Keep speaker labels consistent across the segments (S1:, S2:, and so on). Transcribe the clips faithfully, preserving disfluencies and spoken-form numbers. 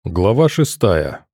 S1: Глава шестая.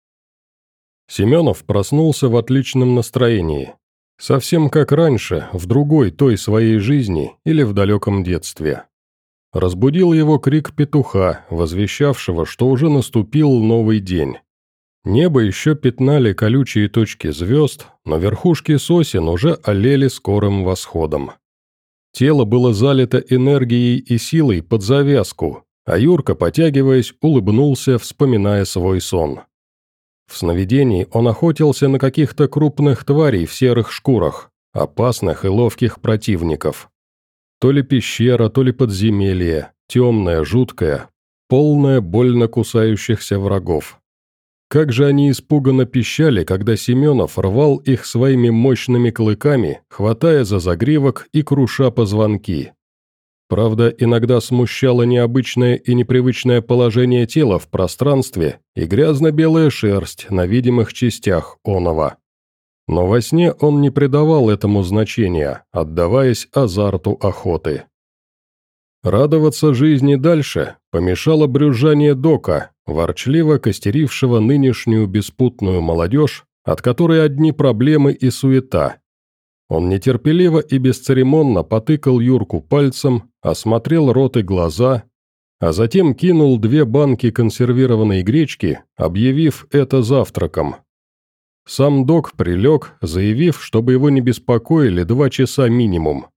S1: Семенов проснулся в отличном настроении. Совсем как раньше, в другой той своей жизни или в далеком детстве. Разбудил его крик петуха, возвещавшего, что уже наступил новый день. Небо еще пятнали колючие точки звезд, но верхушки сосен уже олели скорым восходом. Тело было залито энергией и силой под завязку, а Юрка, потягиваясь, улыбнулся, вспоминая свой сон. В сновидении он охотился на каких-то крупных тварей в серых шкурах, опасных и ловких противников. То ли пещера, то ли подземелье, темное, жуткое, полное больно кусающихся врагов. Как же они испуганно пищали, когда Семенов рвал их своими мощными клыками, хватая за загривок и круша позвонки. Правда, иногда смущало необычное и непривычное положение тела в пространстве и грязно-белая шерсть на видимых частях оного. Но во сне он не придавал этому значения, отдаваясь азарту охоты. Радоваться жизни дальше помешало брюзжание Дока, ворчливо костерившего нынешнюю беспутную молодежь, от которой одни проблемы и суета. Он нетерпеливо и бесцеремонно потыкал Юрку пальцем, осмотрел рот и глаза, а затем кинул две банки консервированной гречки, объявив это завтраком. Сам Док прилег, заявив, чтобы его не беспокоили два часа минимум.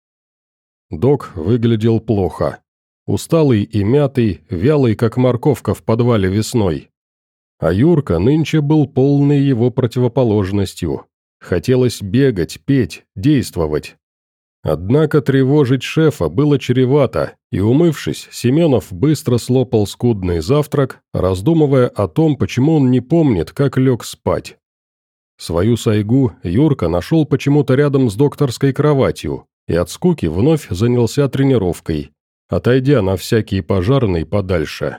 S1: Док выглядел плохо. Усталый и мятый, вялый, как морковка в подвале весной. А Юрка нынче был полной его противоположностью. Хотелось бегать, петь, действовать. Однако тревожить шефа было чревато, и, умывшись, Семенов быстро слопал скудный завтрак, раздумывая о том, почему он не помнит, как лег спать. Свою сайгу Юрка нашел почему-то рядом с докторской кроватью, и от скуки вновь занялся тренировкой, отойдя на всякие пожарные подальше.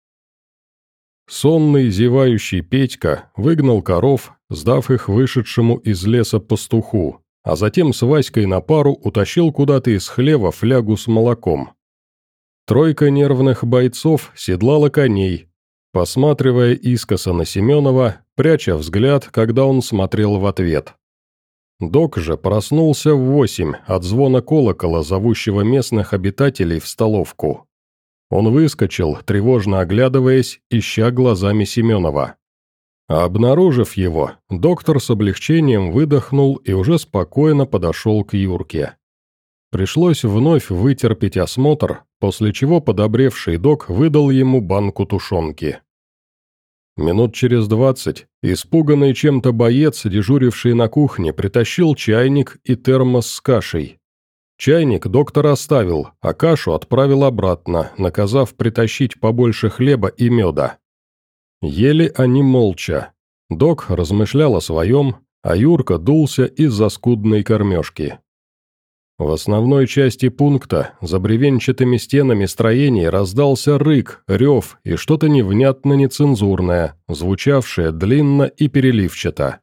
S1: Сонный, зевающий Петька выгнал коров, сдав их вышедшему из леса пастуху, а затем с Васькой на пару утащил куда-то из хлева флягу с молоком. Тройка нервных бойцов седлала коней, посматривая искоса на Семенова, пряча взгляд, когда он смотрел в ответ. Док же проснулся в восемь от звона колокола, зовущего местных обитателей в столовку. Он выскочил, тревожно оглядываясь, ища глазами Семенова. А обнаружив его, доктор с облегчением выдохнул и уже спокойно подошел к Юрке. Пришлось вновь вытерпеть осмотр, после чего подобревший док выдал ему банку тушенки. Минут через двадцать испуганный чем-то боец, дежуривший на кухне, притащил чайник и термос с кашей. Чайник доктор оставил, а кашу отправил обратно, наказав притащить побольше хлеба и меда. Ели они молча. Док размышлял о своем, а Юрка дулся из-за скудной кормежки. В основной части пункта, за бревенчатыми стенами строений, раздался рык, рев и что-то невнятно нецензурное, звучавшее длинно и переливчато.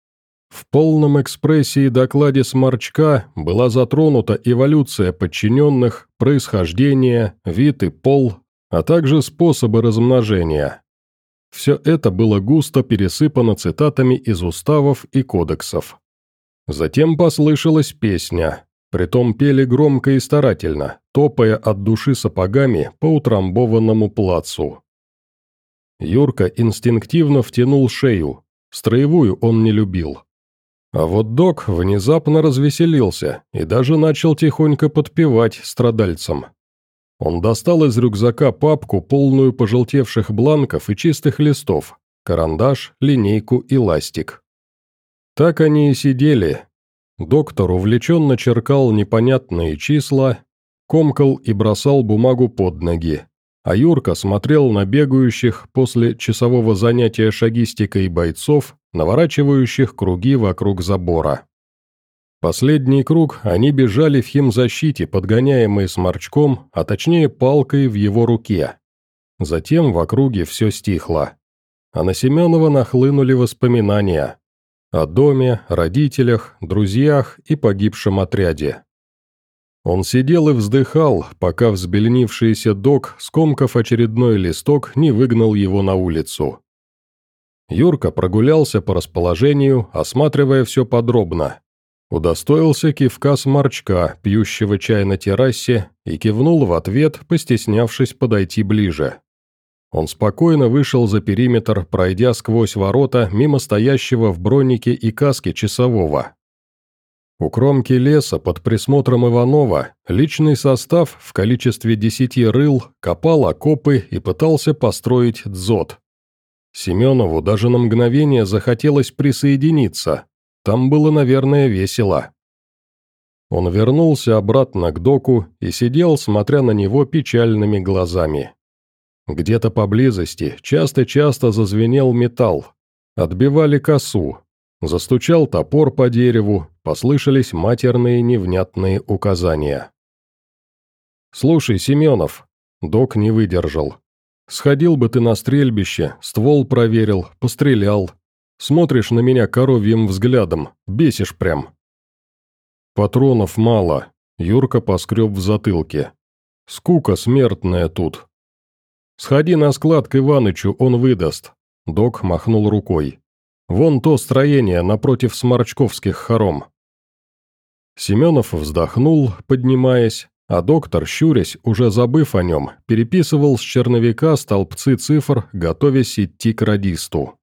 S1: В полном экспрессии докладе Сморчка была затронута эволюция подчиненных, происхождение, вид и пол, а также способы размножения. Все это было густо пересыпано цитатами из уставов и кодексов. Затем послышалась песня, притом пели громко и старательно, топая от души сапогами по утрамбованному плацу. Юрка инстинктивно втянул шею, строевую он не любил. А вот док внезапно развеселился и даже начал тихонько подпевать страдальцам. Он достал из рюкзака папку, полную пожелтевших бланков и чистых листов, карандаш, линейку и ластик. Так они и сидели. Доктор увлеченно черкал непонятные числа, комкал и бросал бумагу под ноги, а Юрка смотрел на бегающих после часового занятия шагистикой бойцов, наворачивающих круги вокруг забора. Последний круг они бежали в химзащите, подгоняемые Сморчком, а точнее палкой в его руке. Затем в округе все стихло. А на Семенова нахлынули воспоминания о доме, родителях, друзьях и погибшем отряде. Он сидел и вздыхал, пока взбеленившийся док, скомкав очередной листок, не выгнал его на улицу. Юрка прогулялся по расположению, осматривая все подробно. Удостоился кивка сморчка, пьющего чай на террасе, и кивнул в ответ, постеснявшись подойти ближе. Он спокойно вышел за периметр, пройдя сквозь ворота мимо стоящего в бронике и каске часового. У кромки леса под присмотром Иванова личный состав в количестве десяти рыл копал окопы и пытался построить дзот. Семенову даже на мгновение захотелось присоединиться. Там было, наверное, весело. Он вернулся обратно к доку и сидел, смотря на него печальными глазами. Где-то поблизости часто-часто зазвенел металл. Отбивали косу. Застучал топор по дереву, послышались матерные невнятные указания. «Слушай, Семенов», — док не выдержал, — «сходил бы ты на стрельбище, ствол проверил, пострелял. Смотришь на меня коровьим взглядом, бесишь прям». «Патронов мало», — Юрка поскреб в затылке. «Скука смертная тут». «Сходи на склад к Иванычу, он выдаст», — док махнул рукой. «Вон то строение напротив сморчковских хором». Семенов вздохнул, поднимаясь, а доктор, щурясь, уже забыв о нем, переписывал с черновика столбцы цифр, готовясь идти к радисту.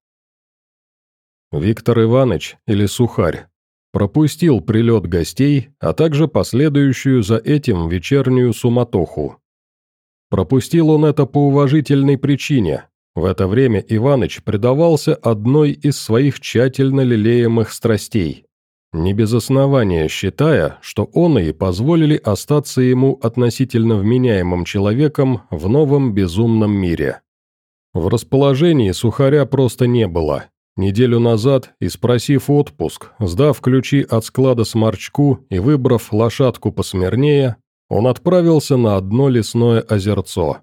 S1: Виктор Иванович, или Сухарь, пропустил прилет гостей, а также последующую за этим вечернюю суматоху. Пропустил он это по уважительной причине. В это время Иваныч предавался одной из своих тщательно лелеемых страстей, не без основания считая, что он и позволили остаться ему относительно вменяемым человеком в новом безумном мире. В расположении Сухаря просто не было. Неделю назад, испросив отпуск, сдав ключи от склада сморчку и выбрав лошадку посмирнее, он отправился на одно лесное озерцо.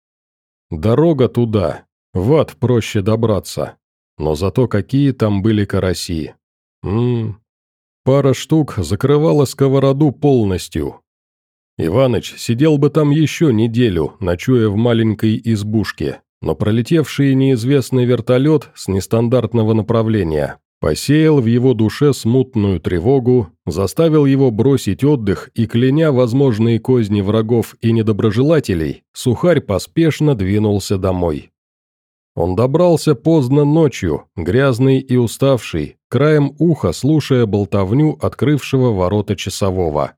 S1: Дорога туда. В ад проще добраться, но зато какие там были караси. Ммм, пара штук закрывала сковороду полностью. Иваныч сидел бы там еще неделю, ночуя в маленькой избушке, но пролетевший неизвестный вертолет с нестандартного направления посеял в его душе смутную тревогу, заставил его бросить отдых и, кляня возможные козни врагов и недоброжелателей, Сухарь поспешно двинулся домой. Он добрался поздно ночью, грязный и уставший, краем уха слушая болтовню открывшего ворота часового.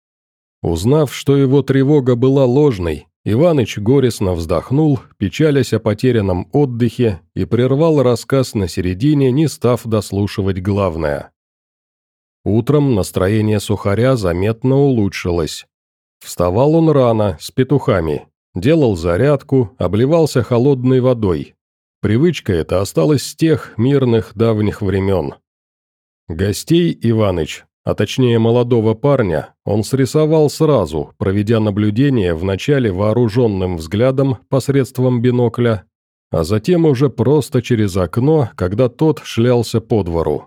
S1: Узнав, что его тревога была ложной, Иваныч горестно вздохнул, печалясь о потерянном отдыхе, и прервал рассказ на середине, не став дослушивать главное. Утром настроение Сухаря заметно улучшилось. Вставал он рано, с петухами, делал зарядку, обливался холодной водой. Привычка эта осталась с тех мирных давних времен. Гостей Иваныч, а точнее молодого парня, он срисовал сразу, проведя наблюдение вначале вооруженным взглядом посредством бинокля, а затем уже просто через окно, когда тот шлялся по двору.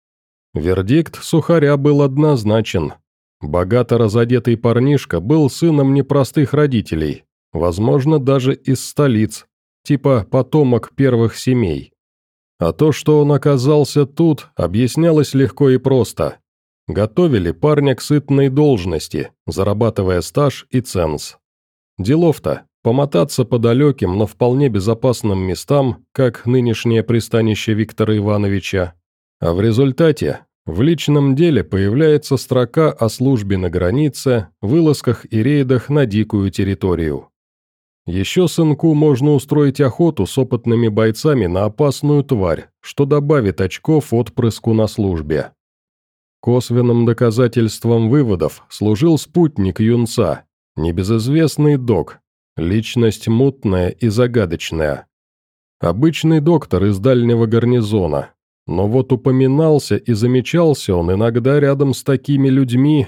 S1: Вердикт Сухаря был однозначен. Богато разодетый парнишка был сыном непростых родителей, возможно, даже из столиц, типа потомок первых семей. А то, что он оказался тут, объяснялось легко и просто. Готовили парня к сытной должности, зарабатывая стаж и ценз. Делов-то помотаться по далеким, но вполне безопасным местам, как нынешнее пристанище Виктора Ивановича, а в результате в личном деле появляется строка о службе на границе, вылазках и рейдах на дикую территорию. Еще сынку можно устроить охоту с опытными бойцами на опасную тварь, что добавит очков отпрыску на службе. Косвенным доказательством выводов служил спутник юнца, небезызвестный док, личность мутная и загадочная. Обычный доктор из дальнего гарнизона, но вот упоминался и замечался он иногда рядом с такими людьми.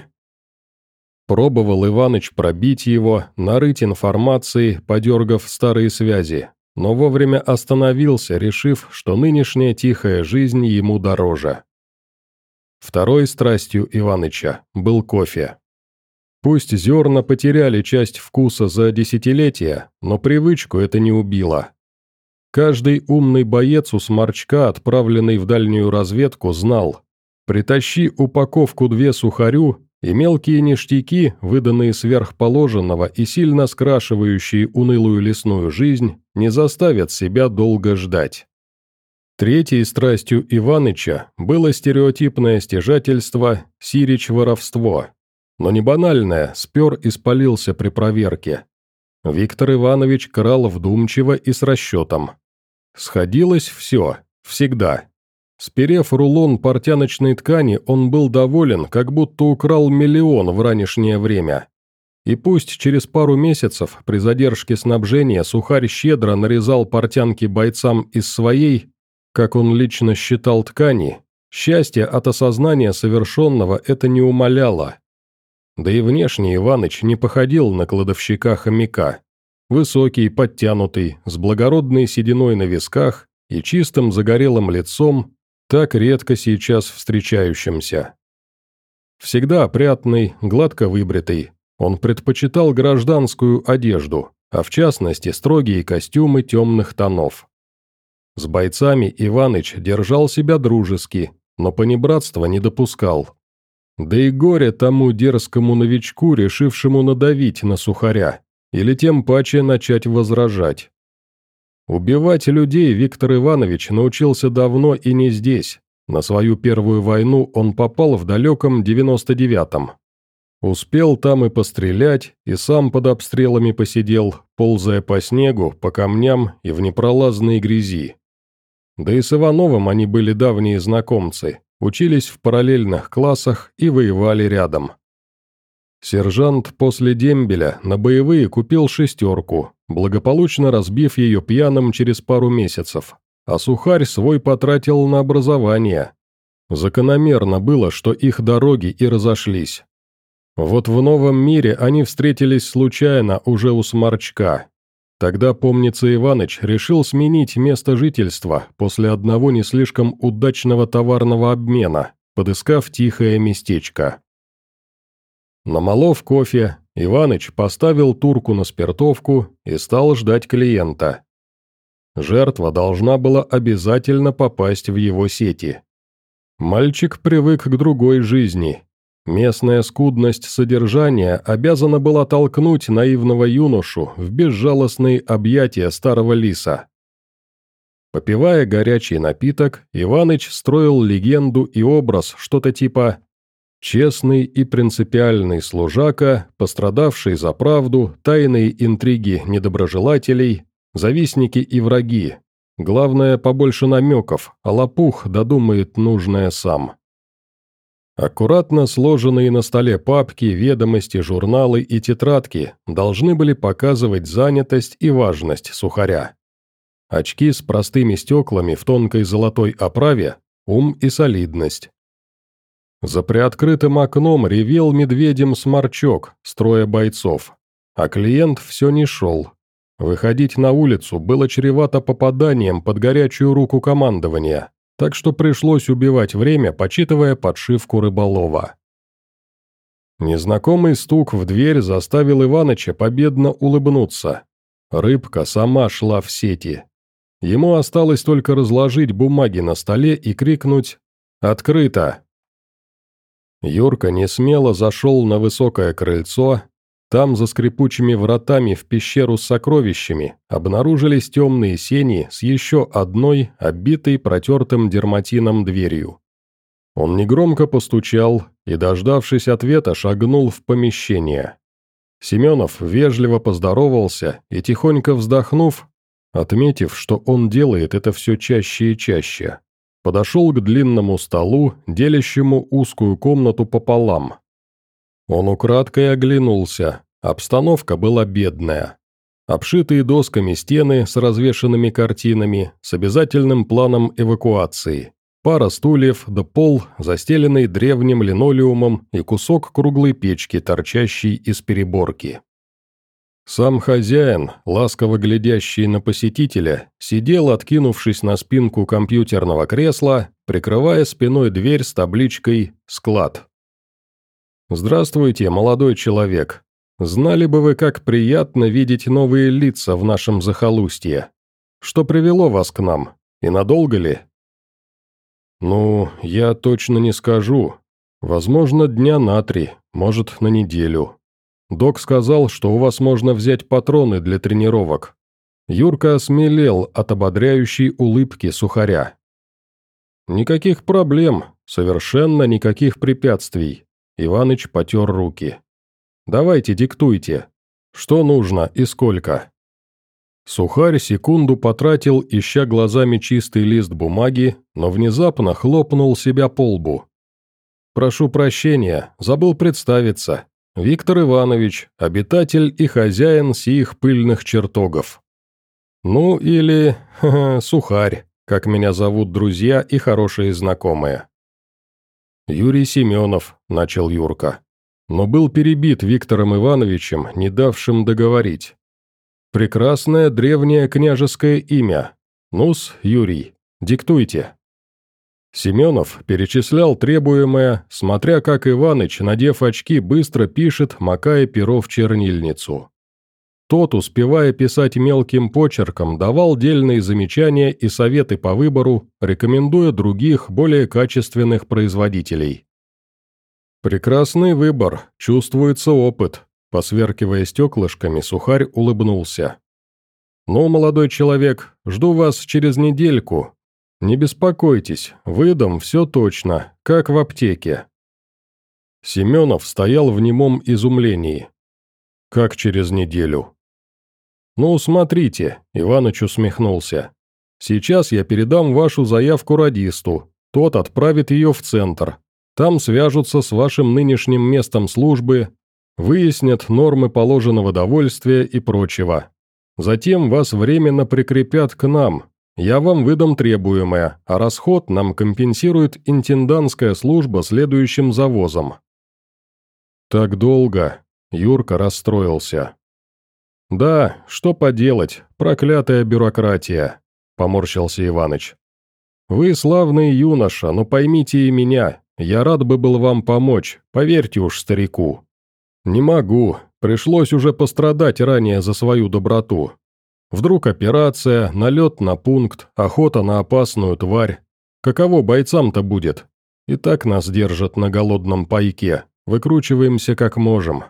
S1: Пробовал Иваныч пробить его, нарыть информации, подергав старые связи, но вовремя остановился, решив, что нынешняя тихая жизнь ему дороже. Второй страстью Иваныча был кофе. Пусть зерна потеряли часть вкуса за десятилетия, но привычку это не убило. Каждый умный боец у Сморчка, отправленный в дальнюю разведку, знал: притащи упаковку две сухарю, и мелкие ништяки, выданные сверхположенного и сильно скрашивающие унылую лесную жизнь, не заставят себя долго ждать. Третьей страстью Иваныча было стереотипное стяжательство, сирич-воровство. Но не банальное, спер и спалился при проверке. Виктор Иванович крал вдумчиво и с расчетом. Сходилось все, всегда. Сперев рулон портяночной ткани, он был доволен, как будто украл миллион в ранешнее время. И пусть через пару месяцев при задержке снабжения Сухарь щедро нарезал портянки бойцам из своей, как он лично считал, ткани, счастье от осознания совершенного это не умаляло. Да и внешне Иваныч не походил на кладовщика-хомяка. Высокий, подтянутый, с благородной сединой на висках и чистым загорелым лицом, так редко сейчас встречающимся. Всегда опрятный, гладко выбритый, он предпочитал гражданскую одежду, а в частности строгие костюмы темных тонов. С бойцами Иваныч держал себя дружески, но понебратства не допускал. Да и горе тому дерзкому новичку, решившему надавить на Сухаря, или тем паче начать возражать. Убивать людей Виктор Иванович научился давно и не здесь. На свою первую войну он попал в далеком девяносто девятом. Успел там и пострелять, и сам под обстрелами посидел, ползая по снегу, по камням и в непролазной грязи. Да и с Ивановым они были давние знакомцы, учились в параллельных классах и воевали рядом. Сержант после дембеля на боевые купил шестерку, благополучно разбив ее пьяным через пару месяцев, а Сухарь свой потратил на образование. Закономерно было, что их дороги и разошлись. Вот в новом мире они встретились случайно уже у Сморчка. Тогда, помнится, Иваныч решил сменить место жительства после одного не слишком удачного товарного обмена, подыскав тихое местечко. Намолов кофе, Иваныч поставил турку на спиртовку и стал ждать клиента. Жертва должна была обязательно попасть в его сети. Мальчик привык к другой жизни. Местная скудность содержания обязана была толкнуть наивного юношу в безжалостные объятия старого лиса. Попивая горячий напиток, Иваныч строил легенду и образ, что-то типа «честный и принципиальный служака, пострадавший за правду, тайные интриги недоброжелателей, завистники и враги. Главное, побольше намеков, а лопух додумает нужное сам». Аккуратно сложенные на столе папки, ведомости, журналы и тетрадки должны были показывать занятость и важность Сухаря. Очки с простыми стеклами в тонкой золотой оправе, ум и солидность. За приоткрытым окном ревел медведем Сморчок, строя бойцов, а клиент все не шел. Выходить на улицу было чревато попаданием под горячую руку командования, так что пришлось убивать время, почитывая подшивку рыболова. Незнакомый стук в дверь заставил Иваныча победно улыбнуться. Рыбка сама шла в сети. Ему осталось только разложить бумаги на столе и крикнуть «Открыто!». Юрка несмело зашел на высокое крыльцо. Там, за скрипучими вратами в пещеру с сокровищами, обнаружились темные сени с еще одной, обитой протертым дерматином дверью. Он негромко постучал и, дождавшись ответа, шагнул в помещение. Семенов вежливо поздоровался и, тихонько вздохнув, отметив, что он делает это все чаще и чаще, подошел к длинному столу, делящему узкую комнату пополам. Он украдкой оглянулся. Обстановка была бедная. Обшитые досками стены с развешанными картинами, с обязательным планом эвакуации. Пара стульев да пол, застеленный древним линолеумом, и кусок круглой печки, торчащий из переборки. Сам хозяин, ласково глядящий на посетителя, сидел, откинувшись на спинку компьютерного кресла, прикрывая спиной дверь с табличкой «Склад». «Здравствуйте, молодой человек. Знали бы вы, как приятно видеть новые лица в нашем захолустье. Что привело вас к нам? И надолго ли?» «Ну, я точно не скажу. Возможно, дня на три, может, на неделю. Док сказал, что у вас можно взять патроны для тренировок». Юрка осмелел от ободряющей улыбки Сухаря. «Никаких проблем, совершенно никаких препятствий», — Иваныч потер руки. «Давайте, диктуйте. Что нужно и сколько?» Сухарь секунду потратил, ища глазами чистый лист бумаги, но внезапно хлопнул себя по лбу. «Прошу прощения, забыл представиться. Виктор Иванович, обитатель и хозяин сих пыльных чертогов. Ну или, ха-ха, Сухарь, как меня зовут друзья и хорошие знакомые». «Юрий Семенов», — начал Юрка, но был перебит Виктором Ивановичем, не давшим договорить. «Прекрасное древнее княжеское имя. Ну-с, Юрий, диктуйте». Семенов перечислял требуемое, смотря как Иваныч, надев очки, быстро пишет, макая перо в чернильницу. Тот, успевая писать мелким почерком, давал дельные замечания и советы по выбору, рекомендуя других, более качественных производителей. «Прекрасный выбор, чувствуется опыт», – посверкивая стеклышками, Сухарь улыбнулся. «Ну, молодой человек, жду вас через недельку. Не беспокойтесь, выдам все точно, как в аптеке». Семенов стоял в немом изумлении. «Как через неделю?» «Ну, смотрите», — Иваныч усмехнулся. «Сейчас я передам вашу заявку радисту, тот отправит ее в центр. Там свяжутся с вашим нынешним местом службы, выяснят нормы положенного довольствия и прочего. Затем вас временно прикрепят к нам. Я вам выдам требуемое, а расход нам компенсирует интендантская служба следующим завозом». «Так долго», — Юрка расстроился. «Да, что поделать, проклятая бюрократия», — поморщился Иваныч. «Вы славный юноша, но поймите и меня, я рад бы был вам помочь, поверьте уж старику. Не могу, пришлось уже пострадать ранее за свою доброту. Вдруг операция, налет на пункт, охота на опасную тварь. Каково бойцам-то будет? И так нас держат на голодном пайке, выкручиваемся как можем».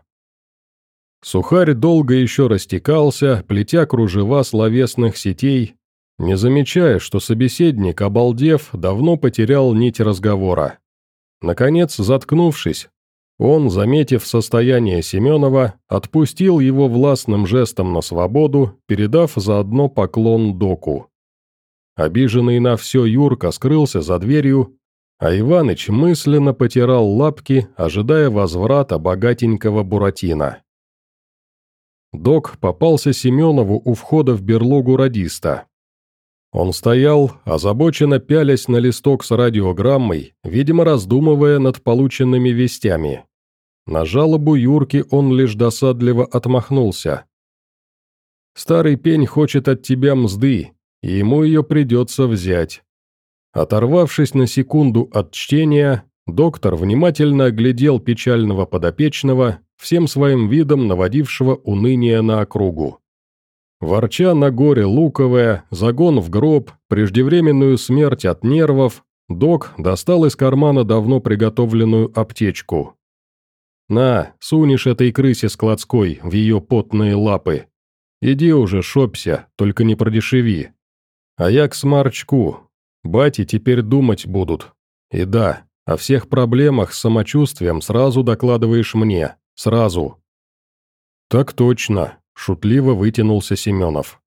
S1: Сухарь долго еще растекался, плетя кружева словесных сетей, не замечая, что собеседник, обалдев, давно потерял нить разговора. Наконец, заткнувшись, он, заметив состояние Семенова, отпустил его властным жестом на свободу, передав заодно поклон доку. Обиженный на все Юрка скрылся за дверью, а Иваныч мысленно потирал лапки, ожидая возврата богатенького Буратино. Док попался Семенову у входа в берлогу радиста. Он стоял, озабоченно пялясь на листок с радиограммой, видимо, раздумывая над полученными вестями. На жалобу Юрки он лишь досадливо отмахнулся. «Старый пень хочет от тебя мзды, и ему ее придется взять». Оторвавшись на секунду от чтения, доктор внимательно оглядел печального подопечного, всем своим видом наводившего уныние на округу. Ворча на горе луковое, загон в гроб, преждевременную смерть от нервов, док достал из кармана давно приготовленную аптечку. «На, сунешь этой крысе складской в ее потные лапы. Иди уже, шопся, только не продешеви. А я к сморчку. Бати теперь думать будут. И да, о всех проблемах с самочувствием сразу докладываешь мне. Сразу». «Так точно», — шутливо вытянулся Семенов.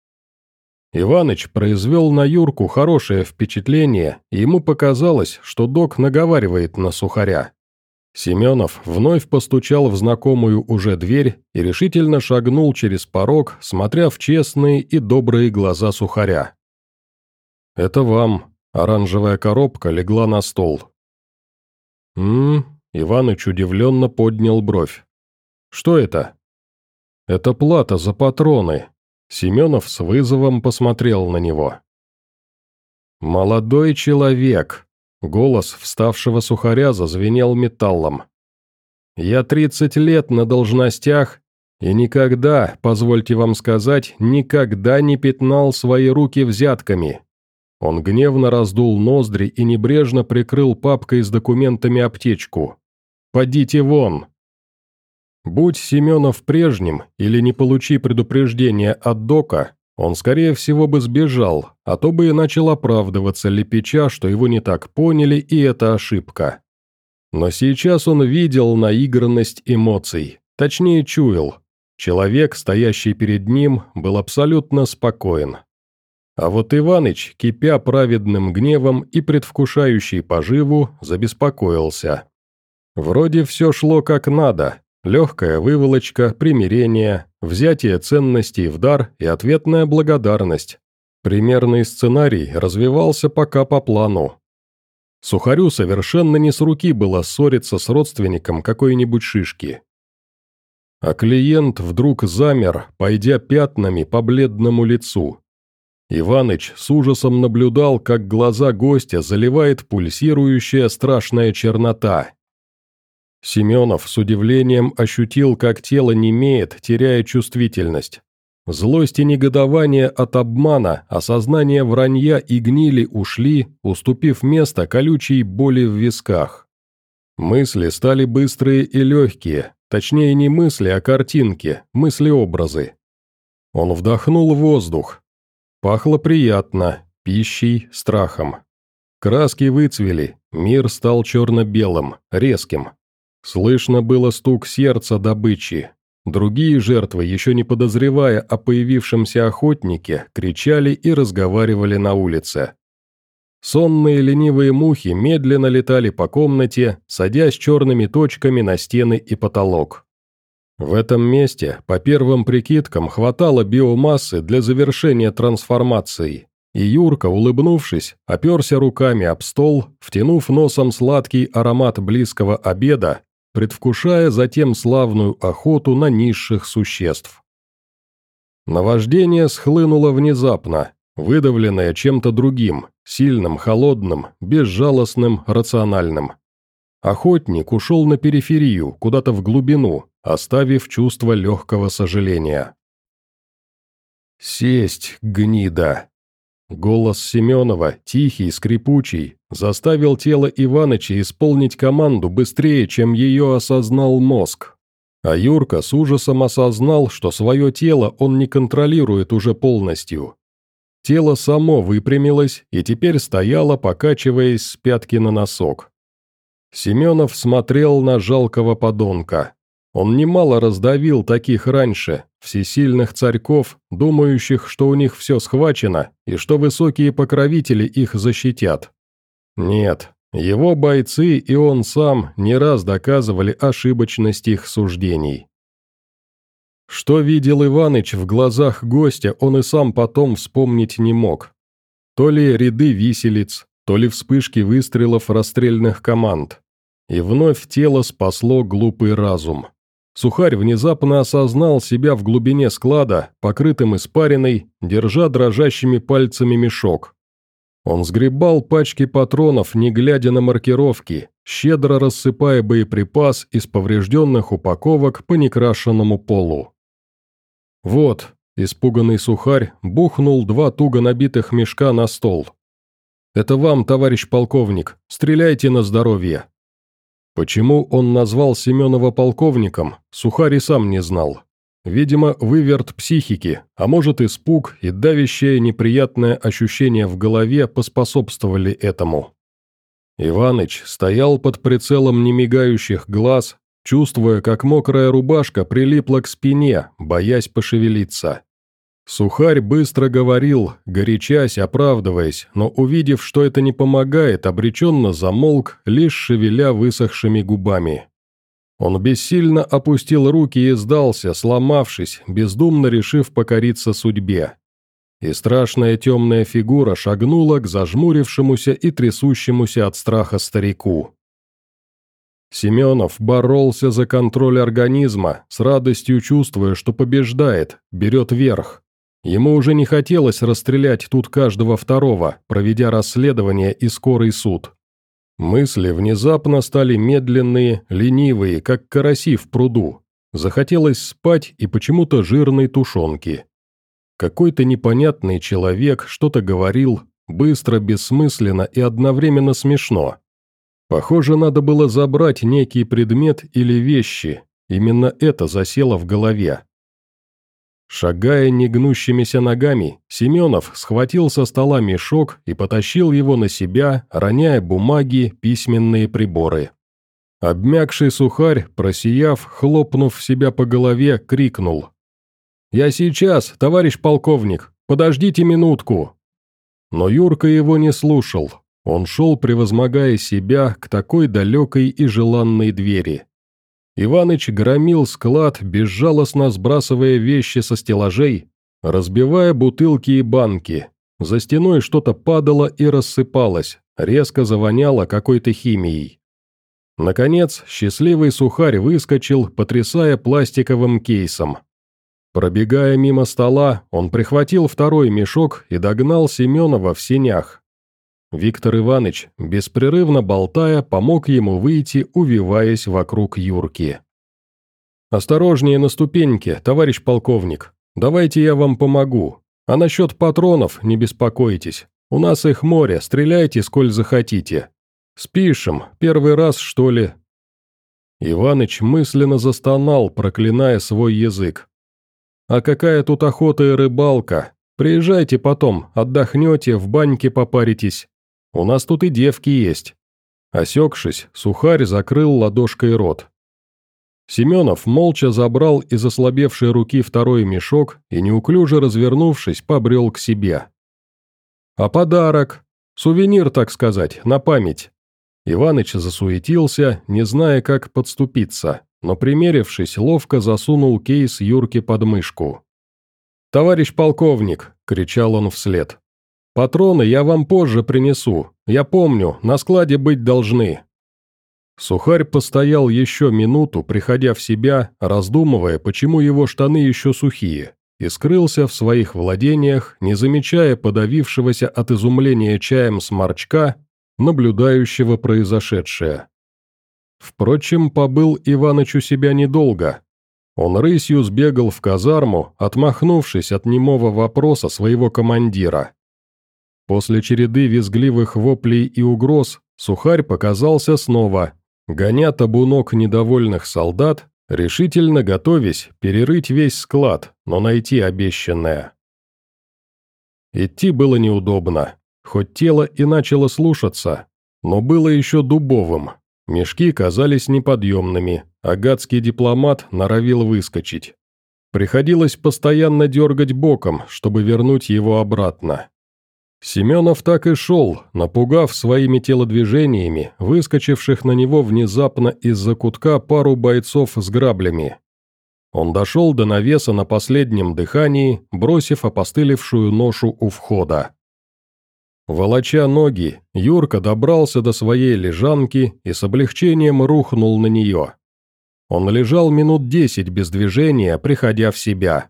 S1: Иваныч произвел на Юрку хорошее впечатление, и ему показалось, что док наговаривает на Сухаря. Семенов вновь постучал в знакомую уже дверь и решительно шагнул через порог, смотря в честные и добрые глаза Сухаря. «Это вам», — оранжевая коробка легла на стол. «М-м-м», Иваныч удивленно поднял бровь. «Что это?» «Это плата за патроны». Семенов с вызовом посмотрел на него. «Молодой человек», — голос вставшего Сухаря зазвенел металлом. Я тридцать лет на должностях и никогда, позвольте вам сказать, никогда не пятнал свои руки взятками». Он гневно раздул ноздри и небрежно прикрыл папкой с документами аптечку. «Подите вон!» Будь Семенов прежним или не получи предупреждения от дока, он, скорее всего, бы сбежал, а то бы и начал оправдываться, лепеча, что его не так поняли, и это ошибка. Но сейчас он видел наигранность эмоций, точнее чуял. Человек, стоящий перед ним, был абсолютно спокоен. А вот Иваныч, кипя праведным гневом и предвкушающий поживу, забеспокоился. Вроде все шло как надо. Легкая выволочка, примирение, взятие ценностей в дар и ответная благодарность. Примерный сценарий развивался пока по плану. Сухарю совершенно не с руки было ссориться с родственником какой-нибудь шишки. А клиент вдруг замер, пойдя пятнами по бледному лицу. Иваныч с ужасом наблюдал, как глаза гостя заливает пульсирующая страшная чернота. Семенов с удивлением ощутил, как тело немеет, теряя чувствительность. Злость и негодование от обмана, осознание вранья и гнили ушли, уступив место колючей боли в висках. Мысли стали быстрые и легкие, точнее не мысли, а картинки, мысли-образы. Он вдохнул воздух. Пахло приятно, пищей, страхом. Краски выцвели, мир стал черно-белым, резким. Слышно было стук сердца добычи. Другие жертвы, еще не подозревая о появившемся охотнике, кричали и разговаривали на улице. Сонные ленивые мухи медленно летали по комнате, садясь черными точками на стены и потолок. В этом месте, по первым прикидкам, хватало биомассы для завершения трансформации, и Юрка, улыбнувшись, оперся руками об стол, втянув носом сладкий аромат близкого обеда, предвкушая затем славную охоту на низших существ. Наваждение схлынуло внезапно, выдавленное чем-то другим, сильным, холодным, безжалостным, рациональным. Охотник ушел на периферию, куда-то в глубину, оставив чувство легкого сожаления. «Сесть, гнида!» Голос Семенова, тихий, скрипучий, заставил тело Иваныча исполнить команду быстрее, чем ее осознал мозг. А Юрка с ужасом осознал, что свое тело он не контролирует уже полностью. Тело само выпрямилось и теперь стояло, покачиваясь с пятки на носок. Семенов смотрел на жалкого подонка. Он немало раздавил таких раньше, всесильных царьков, думающих, что у них все схвачено и что высокие покровители их защитят. Нет, его бойцы и он сам не раз доказывали ошибочность их суждений. Что видел Иваныч в глазах гостя, он и сам потом вспомнить не мог. То ли ряды виселиц, то ли вспышки выстрелов расстрельных команд. И вновь тело спасло глупый разум. Сухарь внезапно осознал себя в глубине склада, покрытым испариной, держа дрожащими пальцами мешок. Он сгребал пачки патронов, не глядя на маркировки, щедро рассыпая боеприпас из поврежденных упаковок по некрашенному полу. «Вот», – испуганный Сухарь бухнул два туго набитых мешка на стол. «Это вам, товарищ полковник, стреляйте на здоровье». Почему он назвал Семенова полковником, Сухарь и сам не знал. Видимо, выверт психики, а может испуг и давящее неприятное ощущение в голове поспособствовали этому. Иваныч стоял под прицелом немигающих глаз, чувствуя, как мокрая рубашка прилипла к спине, боясь пошевелиться. Сухарь быстро говорил, горячась, оправдываясь, но увидев, что это не помогает, обреченно замолк, лишь шевеля высохшими губами. Он бессильно опустил руки и сдался, сломавшись, бездумно решив покориться судьбе. И страшная темная фигура шагнула к зажмурившемуся и трясущемуся от страха старику. Семенов боролся за контроль организма, с радостью чувствуя, что побеждает, берет верх. Ему уже не хотелось расстрелять тут каждого второго, проведя расследование и скорый суд. Мысли внезапно стали медленные, ленивые, как караси в пруду. Захотелось спать и почему-то жирной тушенки. Какой-то непонятный человек что-то говорил, быстро, бессмысленно и одновременно смешно. Похоже, надо было забрать некий предмет или вещи, именно это засело в голове. Шагая негнущимися ногами, Семенов схватил со стола мешок и потащил его на себя, роняя бумаги, письменные приборы. Обмякший сухарь, просияв, хлопнув себя по голове, крикнул: «Я сейчас, товарищ полковник, подождите минутку!» Но Юрка его не слушал, он шел, превозмогая себя, к такой далекой и желанной двери. Иваныч громил склад, безжалостно сбрасывая вещи со стеллажей, разбивая бутылки и банки. За стеной что-то падало и рассыпалось, резко завоняло какой-то химией. Наконец, счастливый сухарь выскочил, потрясая пластиковым кейсом. Пробегая мимо стола, он прихватил второй мешок и догнал Семенова в сенях. Виктор Иванович, беспрерывно болтая, помог ему выйти, увиваясь вокруг Юрки. «Осторожнее на ступеньке, товарищ полковник. Давайте я вам помогу. А насчет патронов не беспокойтесь. У нас их море, стреляйте, сколь захотите. Спишем, первый раз, что ли?» Иваныч мысленно застонал, проклиная свой язык. «А какая тут охота и рыбалка? Приезжайте потом, отдохнете, в баньке попаритесь. У нас тут и девки есть». Осекшись, сухарь закрыл ладошкой рот. Семенов молча забрал из ослабевшей руки второй мешок и, неуклюже развернувшись, побрел к себе. «А подарок? Сувенир, так сказать, на память». Иваныч засуетился, не зная, как подступиться, но, примерившись, ловко засунул кейс Юрке под мышку. «Товарищ полковник!» — кричал он вслед. «Патроны я вам позже принесу. Я помню, на складе быть должны». Сухарь постоял еще минуту, приходя в себя, раздумывая, почему его штаны еще сухие, и скрылся в своих владениях, не замечая подавившегося от изумления чаем сморчка, наблюдающего произошедшее. Впрочем, побыл Иваныч у себя недолго. Он рысью сбегал в казарму, отмахнувшись от немого вопроса своего командира. После череды визгливых воплей и угроз сухарь показался снова, гоня табунок недовольных солдат, решительно готовясь перерыть весь склад, но найти обещанное. Идти было неудобно, хоть тело и начало слушаться, но было еще дубовым, мешки казались неподъемными, а гадский дипломат норовил выскочить. Приходилось постоянно дергать боком, чтобы вернуть его обратно. Семенов так и шел, напугав своими телодвижениями выскочивших на него внезапно из-за кутка пару бойцов с граблями. Он дошел до навеса на последнем дыхании, бросив опостылевшую ношу у входа. Волоча ноги, Юрка добрался до своей лежанки и с облегчением рухнул на нее. Он лежал минут десять без движения, приходя в себя.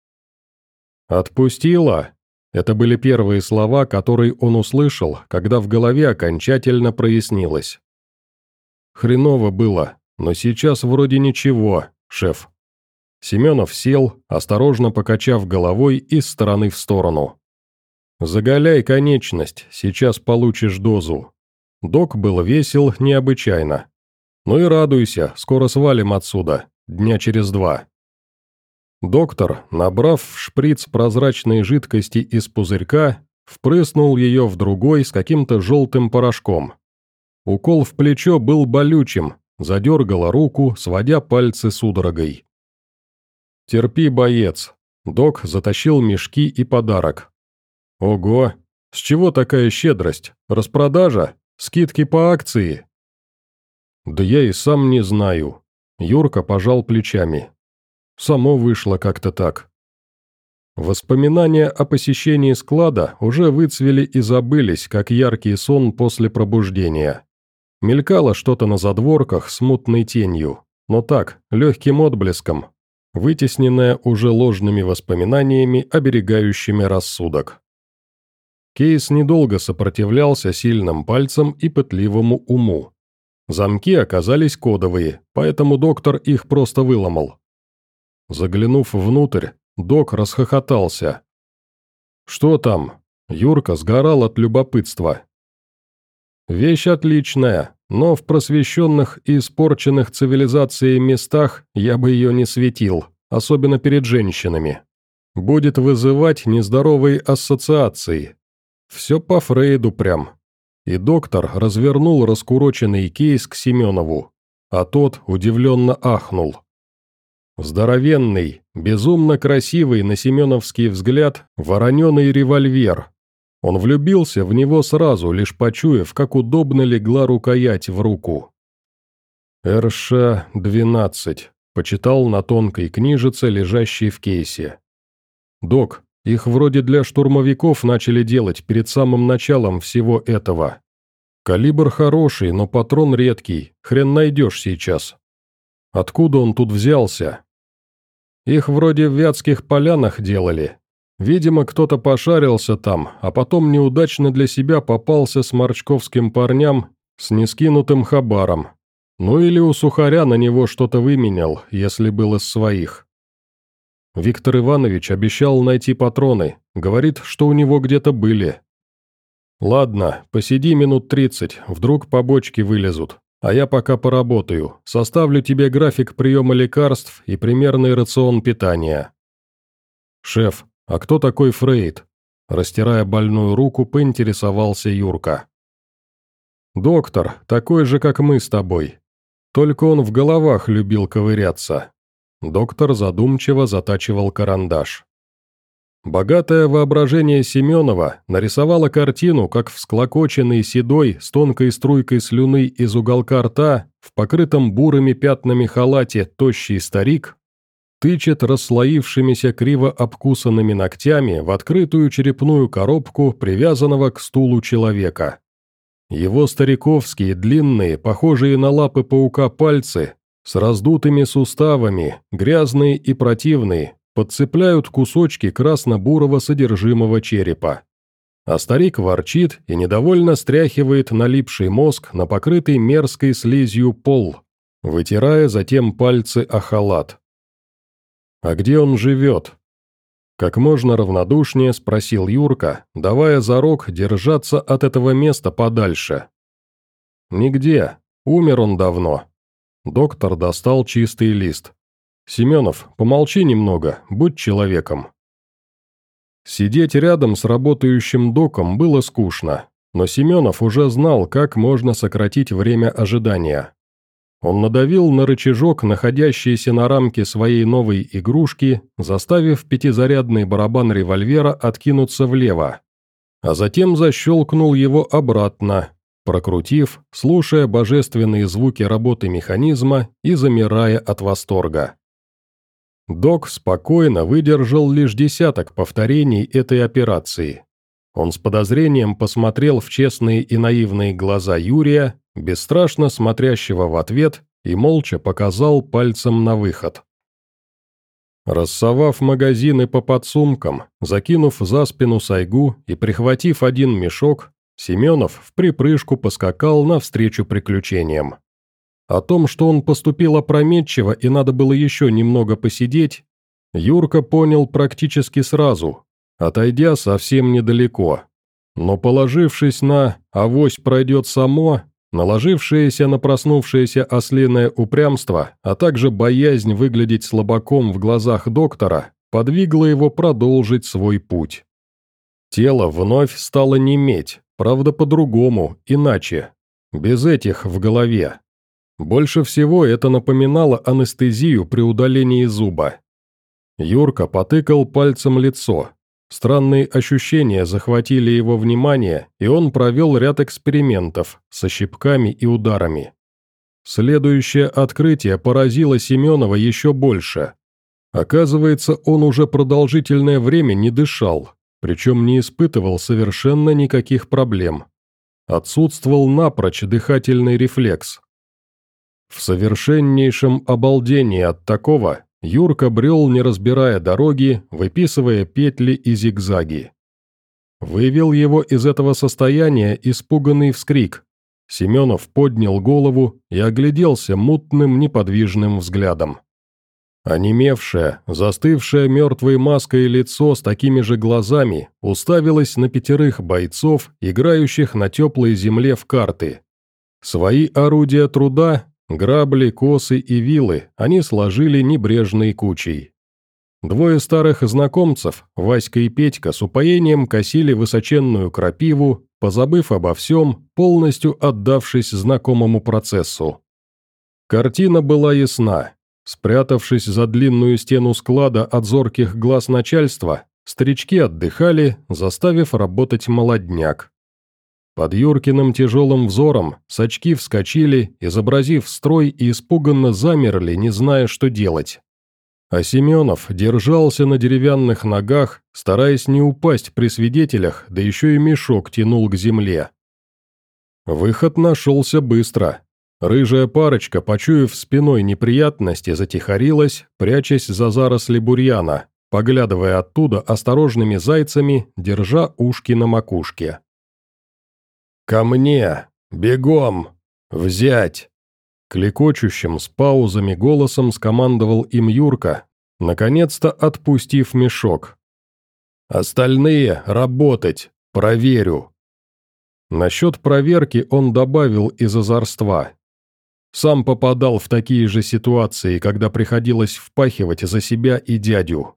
S1: «Отпустила?» Это были первые слова, которые он услышал, когда в голове окончательно прояснилось. «Хреново было, но сейчас вроде ничего, шеф». Семенов сел, осторожно покачав головой из стороны в сторону. «Заголяй конечность, сейчас получишь дозу». Док был весел необычайно. «Ну и радуйся, скоро свалим отсюда, дня через два». Доктор, набрав в шприц прозрачной жидкости из пузырька, впрыснул ее в другой с каким-то желтым порошком. Укол в плечо был болючим, задергала руку, сводя пальцы судорогой. «Терпи, боец», — док затащил мешки и подарок. «Ого, с чего такая щедрость? Распродажа? Скидки по акции?» «Да я и сам не знаю», — Юрка пожал плечами. Само вышло как-то так. Воспоминания о посещении склада уже выцвели и забылись, как яркий сон после пробуждения. Мелькало что-то на задворках смутной тенью, но так, легким отблеском, вытесненное уже ложными воспоминаниями, оберегающими рассудок. Кейс недолго сопротивлялся сильным пальцам и пытливому уму. Замки оказались кодовые, поэтому доктор их просто выломал. Заглянув внутрь, док расхохотался. «Что там?» Юрка сгорал от любопытства. «Вещь отличная, но в просвещенных и испорченных цивилизацией местах я бы ее не светил, особенно перед женщинами. Будет вызывать нездоровые ассоциации. Все по Фрейду прям». И доктор развернул раскуроченный кейс к Семенову, а тот удивленно ахнул. Здоровенный, безумно красивый на семеновский взгляд вороненый револьвер. Он влюбился в него сразу, лишь почуяв, как удобно легла рукоять в руку. эр ша двенадцать, почитал на тонкой книжице, лежащей в кейсе. «Док, их вроде для штурмовиков начали делать перед самым началом всего этого. Калибр хороший, но патрон редкий, хрен найдешь сейчас. Откуда он тут взялся?» «Их вроде в Вятских Полянах делали. Видимо, кто-то пошарился там, а потом неудачно для себя попался с морчковским парням с нескинутым хабаром. Ну или у сухаря на него что-то выменял, если был из своих. Виктор Иванович обещал найти патроны, говорит, что у него где-то были. Ладно, посиди минут тридцать, вдруг побочки вылезут, а я пока поработаю, составлю тебе график приема лекарств и примерный рацион питания». «Шеф, а кто такой Фрейд?» Растирая больную руку, поинтересовался Юрка. «Доктор, такой же, как мы с тобой. Только он в головах любил ковыряться». Доктор задумчиво затачивал карандаш. Богатое воображение Семенова нарисовало картину, как всклокоченный седой с тонкой струйкой слюны из уголка рта в покрытом бурыми пятнами халате тощий старик тычет расслоившимися криво обкусанными ногтями в открытую черепную коробку привязанного к стулу человека. Его стариковские длинные, похожие на лапы паука пальцы, с раздутыми суставами, грязные и противные, подцепляют кусочки красно-бурого содержимого черепа. А старик ворчит и недовольно стряхивает налипший мозг на покрытый мерзкой слизью пол, вытирая затем пальцы о халат. «А где он живет?» Как можно равнодушнее спросил Юрка, давая зарок держаться от этого места подальше. «Нигде. Умер он давно». Доктор достал чистый лист. «Семенов, помолчи немного, будь человеком». Сидеть рядом с работающим доком было скучно, но Семенов уже знал, как можно сократить время ожидания. Он надавил на рычажок, находящийся на рамке своей новой игрушки, заставив пятизарядный барабан револьвера откинуться влево, а затем защелкнул его обратно, прокрутив, слушая божественные звуки работы механизма и замирая от восторга. Док спокойно выдержал лишь десяток повторений этой операции. Он с подозрением посмотрел в честные и наивные глаза Юрия, бесстрашно смотрящего в ответ, и молча показал пальцем на выход. Рассовав магазины по подсумкам, закинув за спину сайгу и прихватив один мешок, Семенов в припрыжку поскакал навстречу приключениям. О том, что он поступил опрометчиво и надо было еще немного посидеть, Юрка понял практически сразу, отойдя совсем недалеко. Но положившись на «авось пройдет само», наложившееся на проснувшееся ослиное упрямство, а также боязнь выглядеть слабаком в глазах доктора, подвигло его продолжить свой путь. Тело вновь стало неметь, правда по-другому, иначе, без этих в голове. Больше всего это напоминало анестезию при удалении зуба. Юрка потыкал пальцем лицо. Странные ощущения захватили его внимание, и он провел ряд экспериментов со щипками и ударами. Следующее открытие поразило Семенова еще больше. Оказывается, он уже продолжительное время не дышал, причем не испытывал совершенно никаких проблем. Отсутствовал напрочь дыхательный рефлекс. В совершеннейшем обалдении от такого Юрка брел, не разбирая дороги, выписывая петли и зигзаги. Вывел его из этого состояния испуганный вскрик. Семенов поднял голову и огляделся мутным неподвижным взглядом. Онемевшее, застывшее мертвой маской лицо с такими же глазами уставилось на пятерых бойцов, играющих на теплой земле в карты. Свои орудия труда, грабли, косы и вилы, они сложили небрежной кучей. Двое старых знакомцев, Васька и Петька, с упоением косили высоченную крапиву, позабыв обо всем, полностью отдавшись знакомому процессу. Картина была ясна. Спрятавшись за длинную стену склада от зорких глаз начальства, старички отдыхали, заставив работать молодняк. Под Юркиным тяжелым взором сачки вскочили, изобразив строй, и испуганно замерли, не зная, что делать. А Семенов держался на деревянных ногах, стараясь не упасть при свидетелях, да еще и мешок тянул к земле. Выход нашелся быстро. Рыжая парочка, почуяв спиной неприятности, затихарилась, прячась за заросли бурьяна, поглядывая оттуда осторожными зайцами, держа ушки на макушке. «Ко мне! Бегом! Взять!» Клекочущим с паузами голосом скомандовал им Юрка, наконец-то отпустив мешок. «Остальные работать! Проверю!» Насчет проверки он добавил из озорства. Сам попадал в такие же ситуации, когда приходилось впахивать за себя и дядю.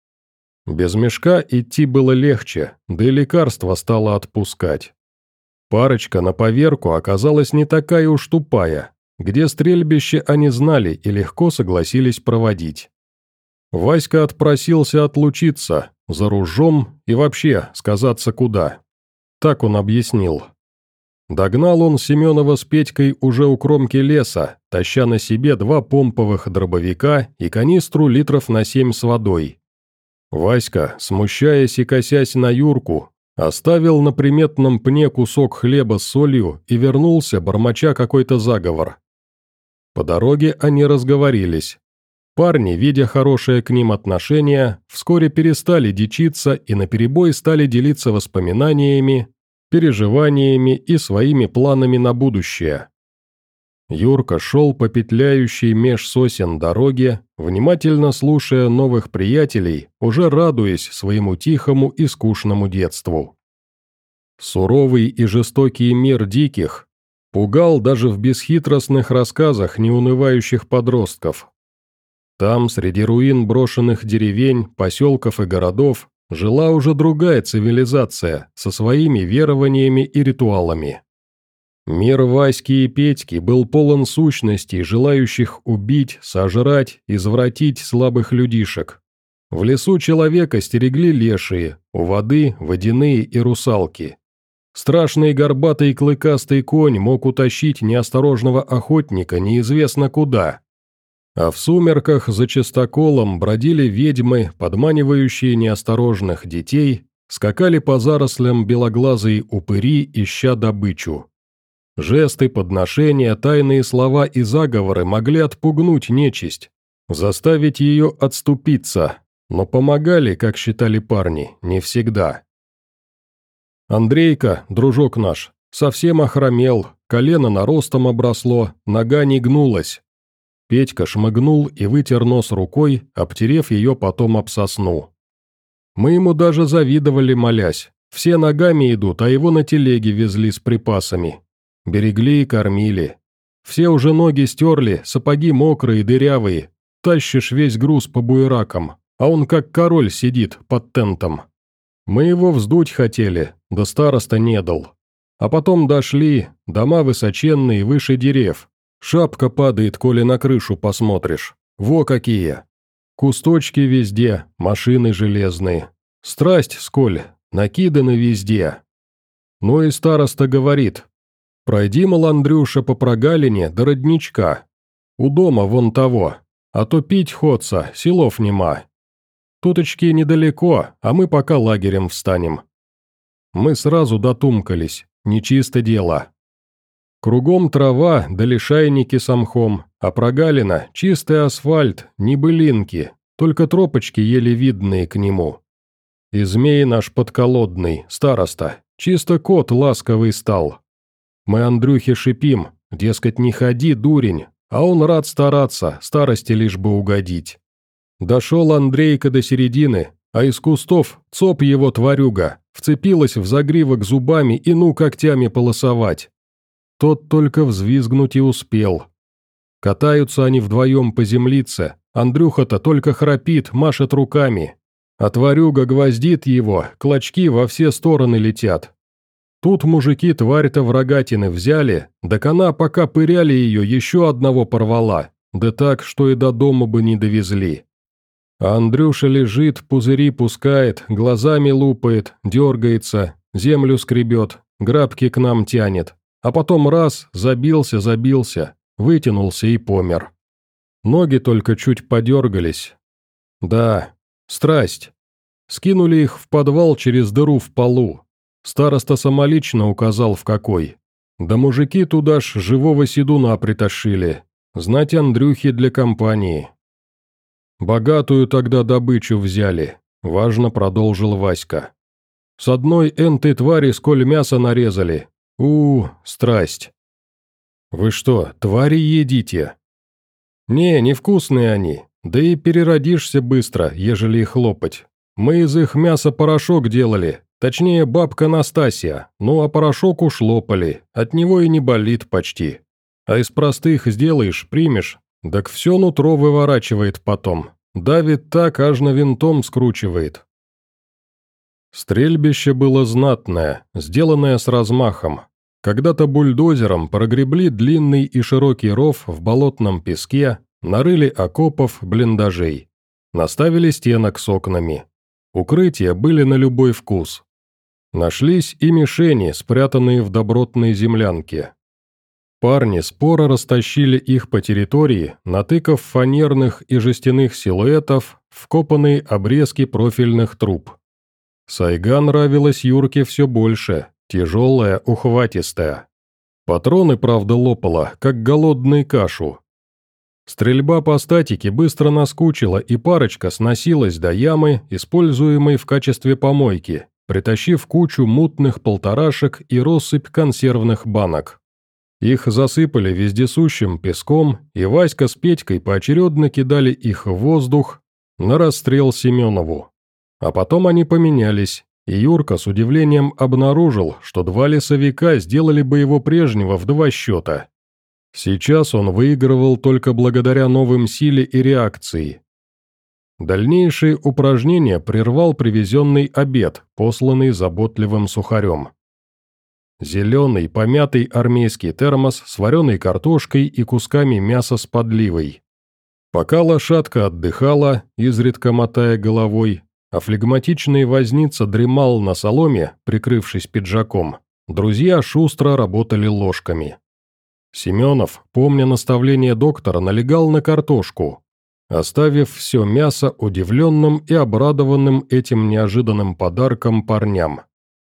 S1: Без мешка идти было легче, да и лекарство стало отпускать. Парочка на поверку оказалась не такая уж тупая, где стрельбище они знали и легко согласились проводить. Васька отпросился отлучиться, за ружьем и вообще сказаться куда. Так он объяснил. Догнал он Семенова с Петькой уже у кромки леса, таща на себе два помповых дробовика и канистру литров на семь с водой. Васька, смущаясь и косясь на Юрку, оставил на приметном пне кусок хлеба с солью и вернулся, бормоча какой-то заговор. По дороге они разговорились. Парни, видя хорошее к ним отношение, вскоре перестали дичиться и наперебой стали делиться воспоминаниями, переживаниями и своими планами на будущее. Юрка шел по петляющей меж сосен дороге, внимательно слушая новых приятелей, уже радуясь своему тихому и скучному детству. Суровый и жестокий мир диких пугал даже в бесхитростных рассказах неунывающих подростков. Там, среди руин брошенных деревень, поселков и городов, жила уже другая цивилизация со своими верованиями и ритуалами. Мир Васьки и Петьки был полон сущностей, желающих убить, сожрать, извратить слабых людишек. В лесу человека стерегли лешие, у воды – водяные и русалки. Страшный горбатый клыкастый конь мог утащить неосторожного охотника неизвестно куда. А в сумерках за частоколом бродили ведьмы, подманивающие неосторожных детей, скакали по зарослям белоглазые упыри, ища добычу. Жесты, подношения, тайные слова и заговоры могли отпугнуть нечисть, заставить ее отступиться, но помогали, как считали парни, не всегда. Андрейка, дружок наш, совсем охромел, колено наростом обросло, нога не гнулась. Петька шмыгнул и вытер нос рукой, обтерев ее потом об сосну. Мы ему даже завидовали, молясь. Все ногами идут, а его на телеге везли с припасами. Берегли и кормили. Все уже ноги стерли, сапоги мокрые, дырявые. Тащишь весь груз по буеракам, а он как король сидит под тентом. Мы его вздуть хотели, да староста не дал. А потом дошли, дома высоченные, выше дерев. Шапка падает, коли на крышу посмотришь. Во какие! Кусточки везде, машины железные. Страсть, сколь, накиданы везде. Ну и староста говорит: пройди, мол, Андрюша, по прогалине до родничка. У дома вон того, а то пить ходца, силов нема. Туточки недалеко, а мы пока лагерем встанем. Мы сразу дотумкались, нечисто дело. Кругом трава да лишайники с мхом, а прогалина – чистый асфальт, не былинки, только тропочки еле видные к нему. И змей наш подколодный, староста, чисто кот ласковый стал. Мы Андрюхе шипим, дескать, не ходи, дурень, а он рад стараться, старости лишь бы угодить. Дошел Андрейка до середины, а из кустов цоп его тварюга, вцепилась в загривок зубами и ну когтями полосовать. Тот только взвизгнуть и успел. Катаются они вдвоем по землице, Андрюха-то только храпит, машет руками. А тварюга гвоздит его, клочки во все стороны летят. Тут мужики тварь-то в рогатины взяли, так она, пока пыряли ее, еще одного порвала, да так, что и до дома бы не довезли. А Андрюша лежит, пузыри пускает, глазами лупает, дергается, землю скребет, грабки к нам тянет, а потом раз, забился, забился, вытянулся и помер. Ноги только чуть подергались. Да, страсть. Скинули их в подвал через дыру в полу. Староста самолично указал, в какой. Да мужики туда ж живого седуна притащили. Знать Андрюхи для компании. Богатую тогда добычу взяли, важно продолжил Васька. С одной энтой твари сколь мяса нарезали. У, страсть. Вы что, твари едите? Не, невкусные они, да и переродишься быстро, ежели их лопать. Мы из их мяса порошок делали, точнее бабка Настасья, ну а порошок уж лопали, от него и не болит почти. А из простых сделаешь, примешь, так все нутро выворачивает потом, давит так, аж на винтом скручивает. Стрельбище было знатное, сделанное с размахом. Когда-то бульдозером прогребли длинный и широкий ров в болотном песке, нарыли окопов, блиндажей. Наставили стенок с окнами. Укрытия были на любой вкус. Нашлись и мишени, спрятанные в добротной землянке. Парни споро растащили их по территории, натыкав фанерных и жестяных силуэтов, вкопанные обрезки профильных труб. Сайга нравилась Юрке все больше, тяжелая, ухватистая. Патроны, правда, лопала, как голодную кашу. Стрельба по статике быстро наскучила, и парочка сносилась до ямы, используемой в качестве помойки, притащив кучу мутных полторашек и россыпь консервных банок. Их засыпали вездесущим песком, и Васька с Петькой поочередно кидали их в воздух на расстрел Семенову. А потом они поменялись, и Юрка с удивлением обнаружил, что два лесовика сделали бы его прежнего в два счета. Сейчас он выигрывал только благодаря новым силе и реакции. Дальнейшие упражнения прервал привезенный обед, посланный заботливым сухарем. Зеленый, помятый армейский термос с вареной картошкой и кусками мяса с подливой. Пока лошадка отдыхала, изредка мотая головой, а флегматичный возница дремал на соломе, прикрывшись пиджаком, друзья шустро работали ложками. Семенов, помня наставление доктора, налегал на картошку, оставив все мясо удивленным и обрадованным этим неожиданным подарком парням.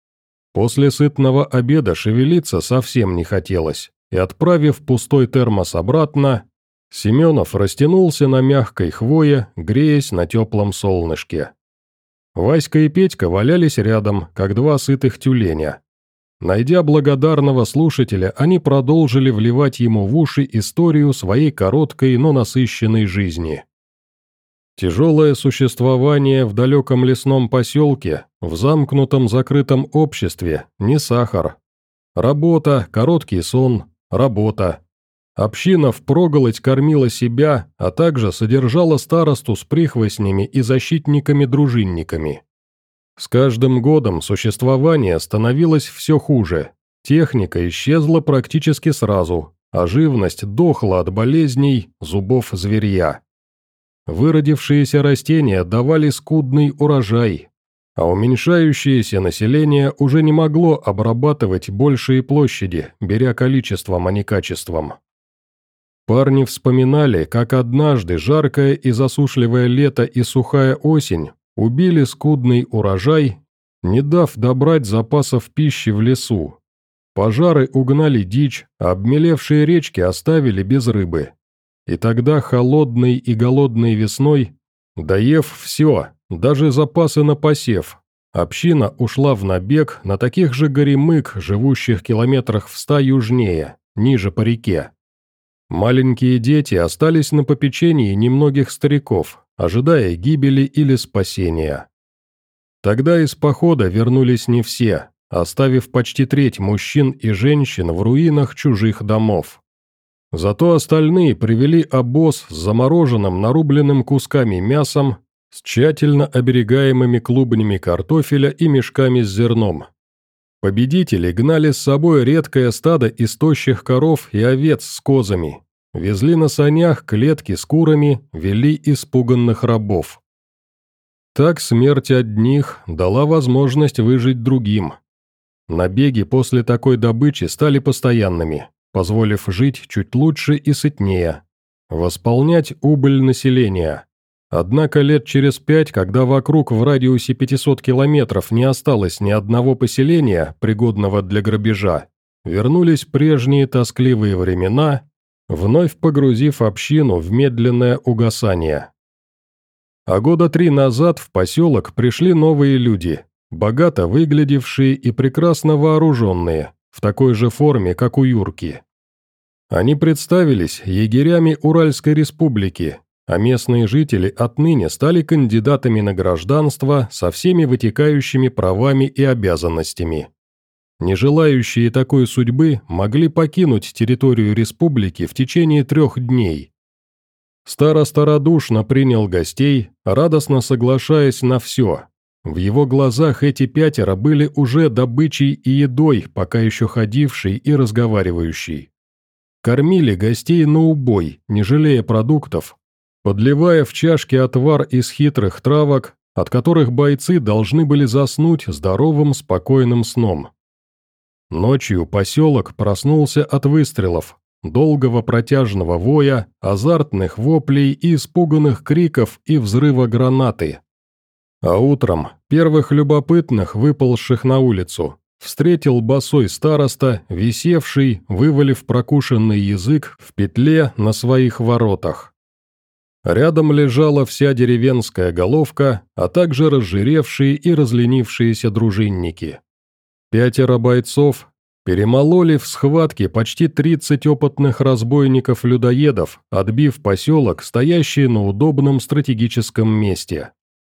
S1: После сытного обеда шевелиться совсем не хотелось, и, отправив пустой термос обратно, Семенов растянулся на мягкой хвое, греясь на теплом солнышке. Васька и Петька валялись рядом, как два сытых тюленя. Найдя благодарного слушателя, они продолжили вливать ему в уши историю своей короткой, но насыщенной жизни. Тяжелое существование в далеком лесном поселке, в замкнутом закрытом обществе, не сахар. Работа, короткий сон, работа. Община впроголодь кормила себя, а также содержала старосту с прихвостнями и защитниками-дружинниками. С каждым годом существование становилось все хуже, техника исчезла практически сразу, а живность дохла от болезней, зубов зверья. Выродившиеся растения давали скудный урожай, а уменьшающееся население уже не могло обрабатывать большие площади, беря количеством, а не качеством. Парни вспоминали, как однажды жаркое и засушливое лето и сухая осень убили скудный урожай, не дав добрать запасов пищи в лесу. Пожары угнали дичь, а обмелевшие речки оставили без рыбы. И тогда холодной и голодной весной, доев все, даже запасы на посев, Община ушла в набег на таких же горемык, живущих километрах в ста южнее, ниже по реке. Маленькие дети остались на попечении немногих стариков, ожидая гибели или спасения. Тогда из похода вернулись не все, оставив почти треть мужчин и женщин в руинах чужих домов. Зато остальные привели обоз с замороженным нарубленным кусками мясом, с тщательно оберегаемыми клубнями картофеля и мешками с зерном. Победители гнали с собой редкое стадо из тощих коров и овец с козами, везли на санях клетки с курами, вели испуганных рабов. Так смерть одних дала возможность выжить другим. Набеги после такой добычи стали постоянными, позволив жить чуть лучше и сытнее, восполнять убыль населения. Однако лет через пять, когда вокруг в радиусе пятисот километров не осталось ни одного поселения, пригодного для грабежа, вернулись прежние тоскливые времена, вновь погрузив общину в медленное угасание. А года три назад в поселок пришли новые люди, богато выглядевшие и прекрасно вооруженные, в такой же форме, как у Юрки. Они представились егерями Уральской республики, а местные жители отныне стали кандидатами на гражданство со всеми вытекающими правами и обязанностями. Не желающие такой судьбы могли покинуть территорию республики в течение трех дней. Староста радушно принял гостей, радостно соглашаясь на все. В его глазах эти пятеро были уже добычей и едой, пока еще ходившей и разговаривающей. Кормили гостей на убой, не жалея продуктов, подливая в чашки отвар из хитрых травок, от которых бойцы должны были заснуть здоровым спокойным сном. Ночью поселок проснулся от выстрелов, долгого протяжного воя, азартных воплей и испуганных криков и взрыва гранаты. А утром первых любопытных, выползших на улицу, встретил босой староста, висевший, вывалив прокушенный язык в петле на своих воротах. Рядом лежала вся деревенская головка, а также разжиревшие и разленившиеся дружинники. Пятеро бойцов перемололи в схватке почти тридцать опытных разбойников-людоедов, отбив поселок, стоящий на удобном стратегическом месте.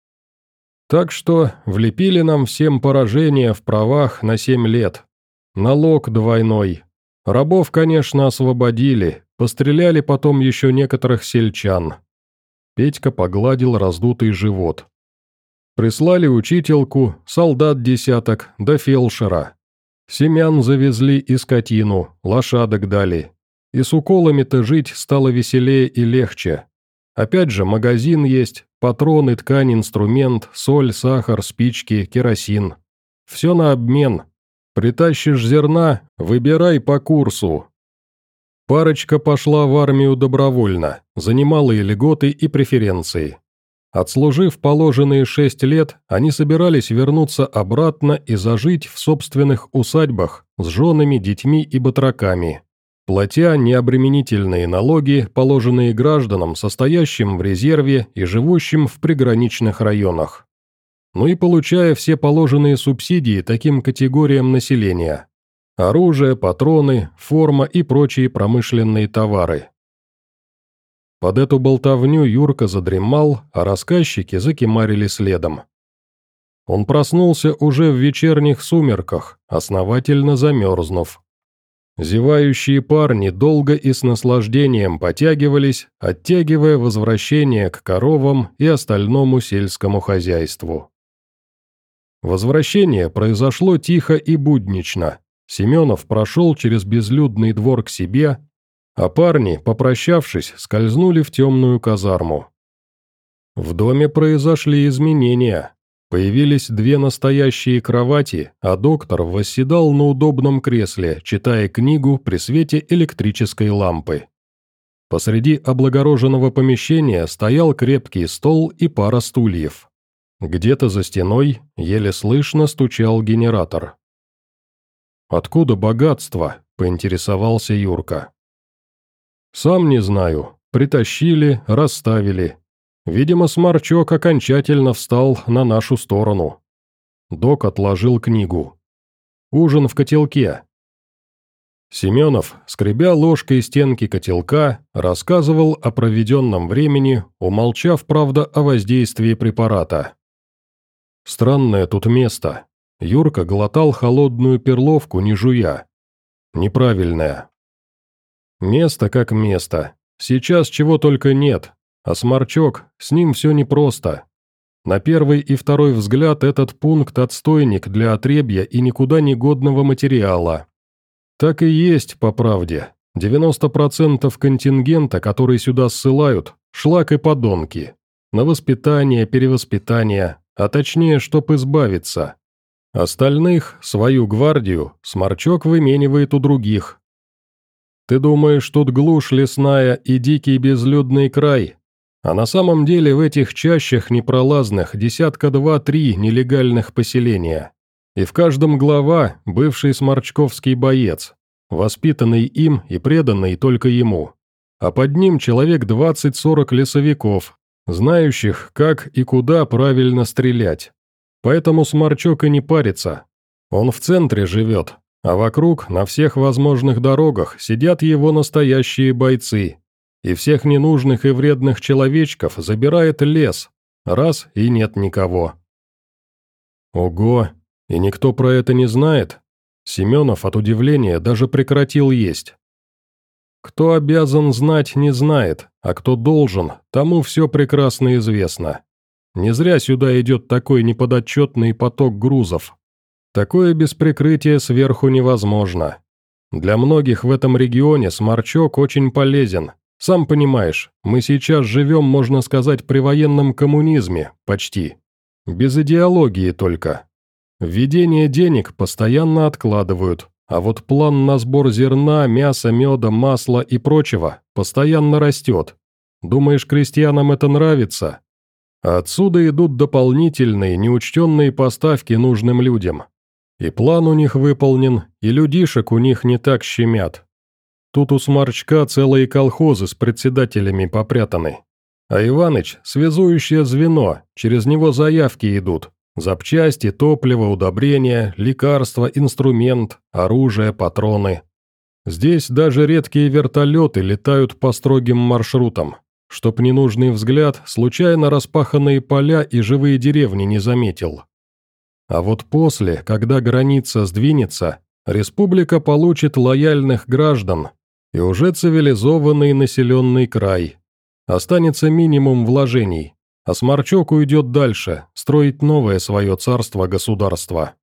S1: Так что влепили нам всем поражение в правах на семь лет. Налог двойной. Рабов, конечно, освободили, постреляли потом еще некоторых сельчан. Петька погладил раздутый живот. Прислали учительку, солдат десяток, да фельдшера. Семян завезли и скотину, лошадок дали. И с уколами-то жить стало веселее и легче. Опять же, магазин есть, патроны, ткань, инструмент, соль, сахар, спички, керосин. Все на обмен. Притащишь зерна, выбирай по курсу. Парочка пошла в армию добровольно, за немалые льготы и преференции. Отслужив положенные шесть лет, они собирались вернуться обратно и зажить в собственных усадьбах с женами, детьми и батраками, платя необременительные налоги, положенные гражданам, состоящим в резерве и живущим в приграничных районах. Ну и получая все положенные субсидии таким категориям населения: оружие, патроны, форма и прочие промышленные товары. Под эту болтовню Юрка задремал, а рассказчики закимарили следом. Он проснулся уже в вечерних сумерках, основательно замерзнув. Зевающие парни долго и с наслаждением потягивались, оттягивая возвращение к коровам и остальному сельскому хозяйству. Возвращение произошло тихо и буднично. Семенов прошел через безлюдный двор к себе, а парни, попрощавшись, скользнули в темную казарму. В доме произошли изменения. Появились две настоящие кровати, а доктор восседал на удобном кресле, читая книгу при свете электрической лампы. Посреди облагороженного помещения стоял крепкий стол и пара стульев. Где-то за стеной еле слышно стучал генератор. «Откуда богатство?» – поинтересовался Юрка. «Сам не знаю. Притащили, расставили. Видимо, сморчок окончательно встал на нашу сторону. Док отложил книгу. «Ужин в котелке». Семенов, скребя ложкой стенки котелка, рассказывал о проведенном времени, умолчав, правда, о воздействии препарата. «Странное тут место». Юрка глотал холодную перловку, не жуя. «Неправильное». «Место как место. Сейчас чего только нет. А Сморчок, с ним все непросто. На первый и второй взгляд этот пункт отстойник для отребья и никуда не годного материала. Так и есть, по правде. девяносто процентов контингента, который сюда ссылают, шлак и подонки. На воспитание, перевоспитание, а точнее, чтоб избавиться. Остальных, свою гвардию, Сморчок выменивает у других. Ты думаешь, тут глушь лесная и дикий безлюдный край? А на самом деле в этих чащах непролазных десятка два-три нелегальных поселения. И в каждом глава бывший сморчковский боец, воспитанный им и преданный только ему. А под ним человек двадцать-сорок лесовиков, знающих, как и куда правильно стрелять. Поэтому Сморчок и не парится. Он в центре живет, а вокруг, на всех возможных дорогах, сидят его настоящие бойцы. И всех ненужных и вредных человечков забирает лес. Раз – и нет никого. Ого! И никто про это не знает? Семенов от удивления даже прекратил есть. Кто обязан знать, не знает, а кто должен, тому все прекрасно известно. Не зря сюда идет такой неподотчетный поток грузов. Такое без прикрытия сверху невозможно. Для многих в этом регионе Сморчок очень полезен. Сам понимаешь, мы сейчас живем, можно сказать, при военном коммунизме, почти. Без идеологии только. Введение денег постоянно откладывают, а вот план на сбор зерна, мяса, меда, масла и прочего постоянно растет. Думаешь, крестьянам это нравится? Отсюда идут дополнительные, неучтенные поставки нужным людям. И план у них выполнен, и людишек у них не так щемят. Тут у Сморчка целые колхозы с председателями попрятаны. А Иваныч – связующее звено, через него заявки идут. Запчасти, топливо, удобрения, лекарства, инструмент, оружие, патроны. Здесь даже редкие вертолеты летают по строгим маршрутам, чтоб ненужный взгляд случайно распаханные поля и живые деревни не заметил. А вот после, когда граница сдвинется, республика получит лояльных граждан и уже цивилизованный населенный край. Останется минимум вложений, а Сморчок уйдет дальше, строить новое свое царство-государство.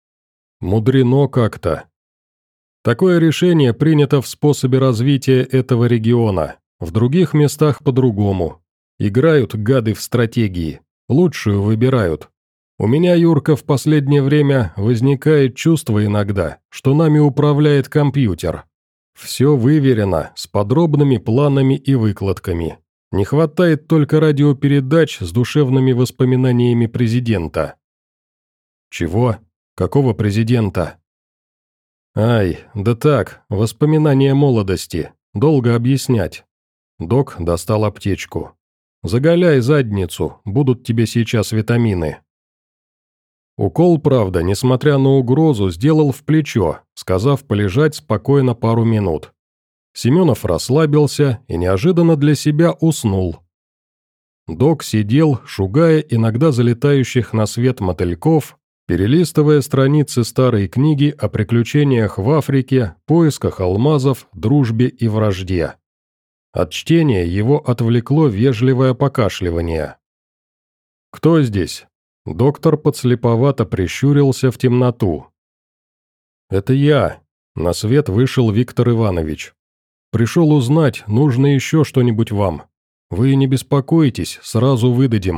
S1: Мудрено как-то. Такое решение принято в способе развития этого региона, в других местах по-другому. Играют гады в стратегии, лучшую выбирают. У меня, Юрка, в последнее время возникает чувство иногда, что нами управляет компьютер. Все выверено, с подробными планами и выкладками. Не хватает только радиопередач с душевными воспоминаниями президента. Чего? Какого президента? Ай, да так, воспоминания молодости. Долго объяснять. Док достал аптечку. Заголяй задницу, будут тебе сейчас витамины. Укол, правда, несмотря на угрозу, сделал в плечо, сказав полежать спокойно пару минут. Семенов расслабился и неожиданно для себя уснул. Док сидел, шугая иногда залетающих на свет мотыльков, перелистывая страницы старой книги о приключениях в Африке, поисках алмазов, дружбе и вражде. От чтения его отвлекло вежливое покашливание. «Кто здесь?» Доктор подслеповато прищурился в темноту. «Это я», — на свет вышел Виктор Иванович. «Пришел узнать, нужно еще что-нибудь вам. Вы не беспокойтесь, сразу выдадим».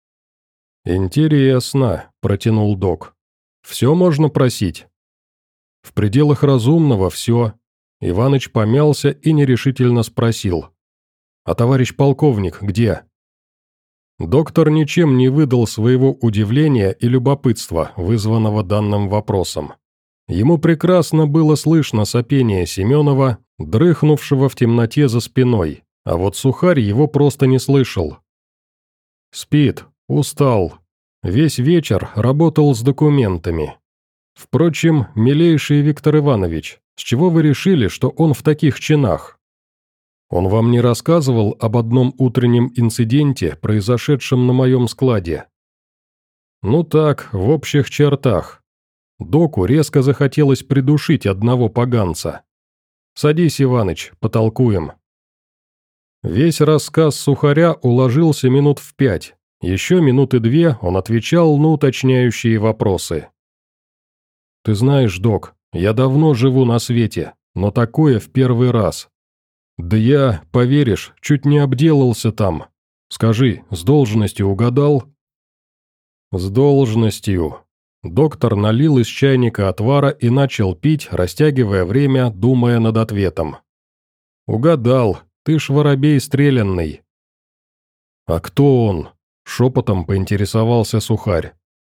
S1: «Интересно», — протянул док. «Все можно просить?» «В пределах разумного все». Иваныч помялся и нерешительно спросил. «А товарищ полковник где?» Доктор ничем не выдал своего удивления и любопытства, вызванного данным вопросом. Ему прекрасно было слышно сопение Семенова, дрыхнувшего в темноте за спиной, а вот Сухарь его просто не слышал. «Спит, устал. Весь вечер работал с документами. Впрочем, милейший Виктор Иванович, с чего вы решили, что он в таких чинах? Он вам не рассказывал об одном утреннем инциденте, произошедшем на моем складе? Ну так, в общих чертах. Доку резко захотелось придушить одного поганца. Садись, Иваныч, потолкуем. Весь рассказ Сухаря уложился минут в пять. Еще минуты две он отвечал на уточняющие вопросы. «Ты знаешь, док, я давно живу на свете, но такое в первый раз. Да я, поверишь, чуть не обделался там. Скажи, с должностью угадал?» «С должностью». Доктор налил из чайника отвара и начал пить, растягивая время, думая над ответом. «Угадал, ты ж воробей стрелянный». «А кто он?» — шепотом поинтересовался Сухарь.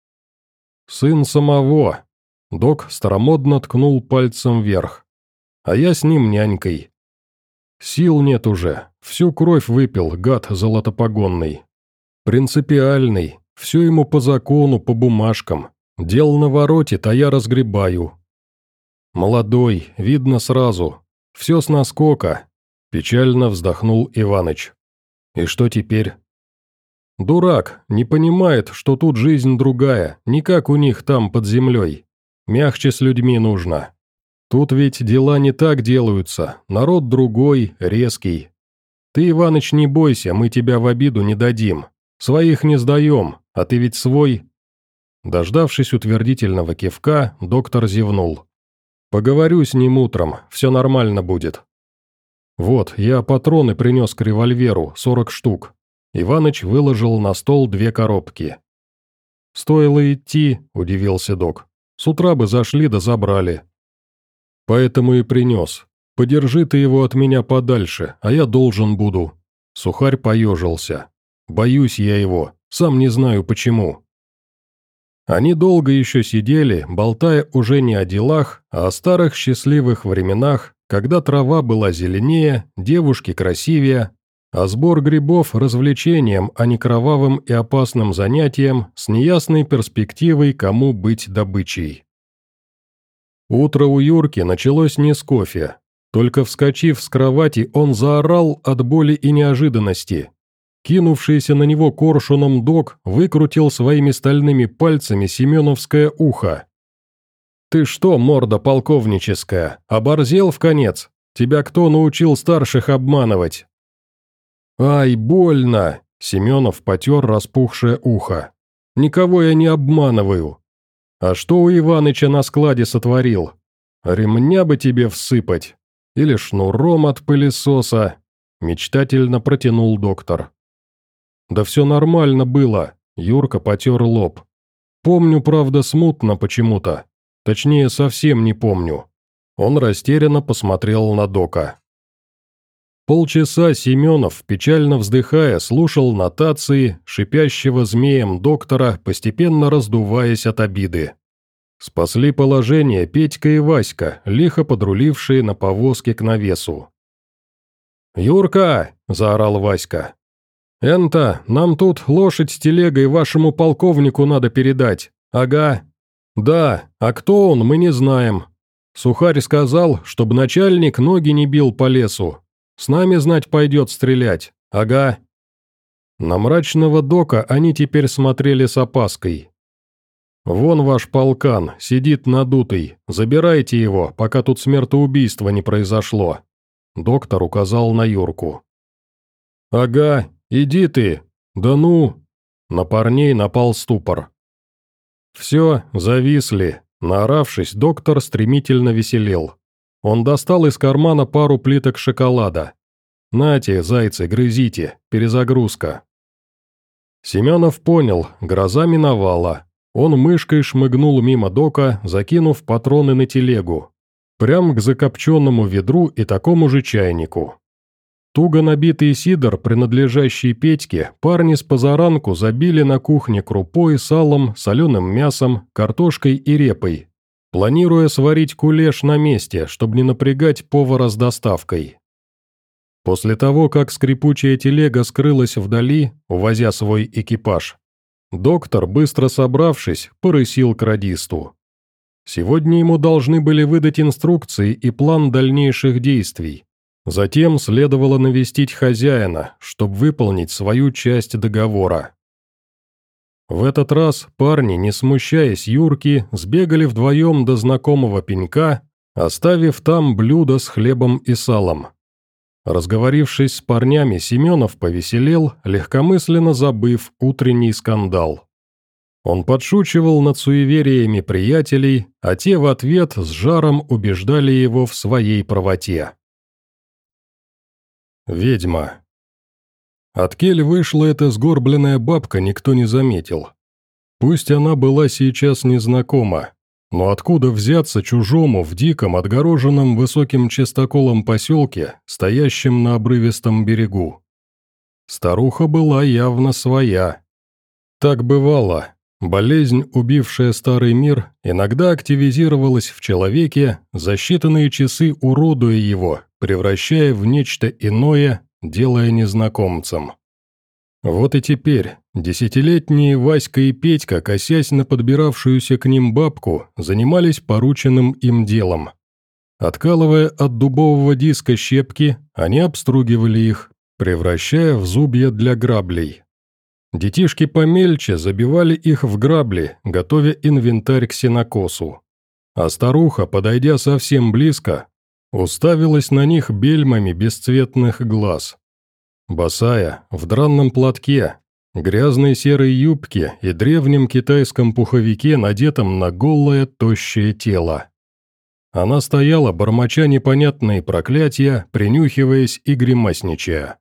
S1: «Сын самого». Док старомодно ткнул пальцем вверх. «А я с ним нянькой. Сил нет уже, всю кровь выпил, гад золотопогонный. Принципиальный, все ему по закону, по бумажкам. Дел наворотит, а я разгребаю. Молодой, видно сразу. Все с наскока», – печально вздохнул Иваныч. «И что теперь?» «Дурак, не понимает, что тут жизнь другая, не как у них там под землей. Мягче с людьми нужно. Тут ведь дела не так делаются, народ другой, резкий. Ты, Иваныч, не бойся, мы тебя в обиду не дадим. Своих не сдаем, а ты ведь свой». Дождавшись утвердительного кивка, доктор зевнул. «Поговорю с ним утром, все нормально будет». «Вот, я патроны принес к револьверу, сорок штук». Иваныч выложил на стол две коробки. «Стоило идти», – удивился док. «С утра бы зашли да забрали». «Поэтому и принес. Подержи ты его от меня подальше, а я должен буду». Сухарь поежился. «Боюсь я его, сам не знаю почему». Они долго еще сидели, болтая уже не о делах, а о старых счастливых временах, когда трава была зеленее, девушки красивее, а сбор грибов – развлечением, а не кровавым и опасным занятием, с неясной перспективой, кому быть добычей. Утро у Юрки началось не с кофе. Только вскочив с кровати, он заорал от боли и неожиданности. Кинувшийся на него коршуном док выкрутил своими стальными пальцами семеновское ухо. «Ты что, морда полковническая, оборзел вконец? Тебя кто научил старших обманывать?» «Ай, больно!» – Семенов потер распухшее ухо. «Никого я не обманываю. А что у Иваныча на складе сотворил? Ремня бы тебе всыпать. Или шнуром от пылесоса», – мечтательно протянул доктор. «Да все нормально было», – Юрка потер лоб. «Помню, правда, смутно почему-то. Точнее, совсем не помню». Он растерянно посмотрел на дока. Полчаса Семенов, печально вздыхая, слушал нотации шипящего змеем доктора, постепенно раздуваясь от обиды. Спасли положение Петька и Васька, лихо подрулившие на повозке к навесу. «Юрка!» – заорал Васька. «Энто, нам тут лошадь с телегой вашему полковнику надо передать. Ага. Да, а кто он, мы не знаем. Сухарь сказал, чтобы начальник ноги не бил по лесу. С нами, знать, пойдет стрелять. Ага». На мрачного дока они теперь смотрели с опаской. «Вон ваш полкан, сидит надутый. Забирайте его, пока тут смертоубийство не произошло». Доктор указал на Юрку. «Ага, иди ты. Да ну!» На парней напал ступор. «Все, зависли». Наоравшись, доктор стремительно веселел. Он достал из кармана пару плиток шоколада. «Нате, зайцы, грызите, перезагрузка». Семенов понял, гроза миновала. Он мышкой шмыгнул мимо дока, закинув патроны на телегу. Прям к закопченному ведру и такому же чайнику. Туго набитый сидр, принадлежащий Петьке, парни с позаранку забили на кухне крупой, салом, соленым мясом, картошкой и репой, планируя сварить кулеш на месте, чтобы не напрягать повара с доставкой. После того, как скрипучая телега скрылась вдали, увозя свой экипаж, Доктор, быстро собравшись, порысил к радисту. Сегодня ему должны были выдать инструкции и план дальнейших действий. Затем следовало навестить хозяина, чтобы выполнить свою часть договора. В этот раз парни, не смущаясь Юрки, сбегали вдвоем до знакомого пенька, оставив там блюдо с хлебом и салом. Разговорившись с парнями, Семенов повеселел, легкомысленно забыв утренний скандал. Он подшучивал над суевериями приятелей, а те в ответ с жаром убеждали его в своей правоте. Ведьма. Откель вышла эта сгорбленная бабка, никто не заметил. Пусть она была сейчас незнакома, но откуда взяться чужому в диком, отгороженном высоким частоколом поселке, стоящем на обрывистом берегу? Старуха была явно своя. Так бывало. Болезнь, убившая старый мир, иногда активизировалась в человеке, за считанные часы уродуя его, превращая в нечто иное, делая незнакомцем. Вот и теперь десятилетние Васька и Петька, косясь на подбиравшуюся к ним бабку, занимались порученным им делом. Откалывая от дубового диска щепки, они обстругивали их, превращая в зубья для граблей. Детишки помельче забивали их в грабли, готовя инвентарь к сенокосу. А старуха, подойдя совсем близко, уставилась на них бельмами бесцветных глаз. Босая, в дранном платке, грязной серой юбке и древнем китайском пуховике, надетом на голое тощее тело. Она стояла, бормоча непонятные проклятия, принюхиваясь и гримасничая.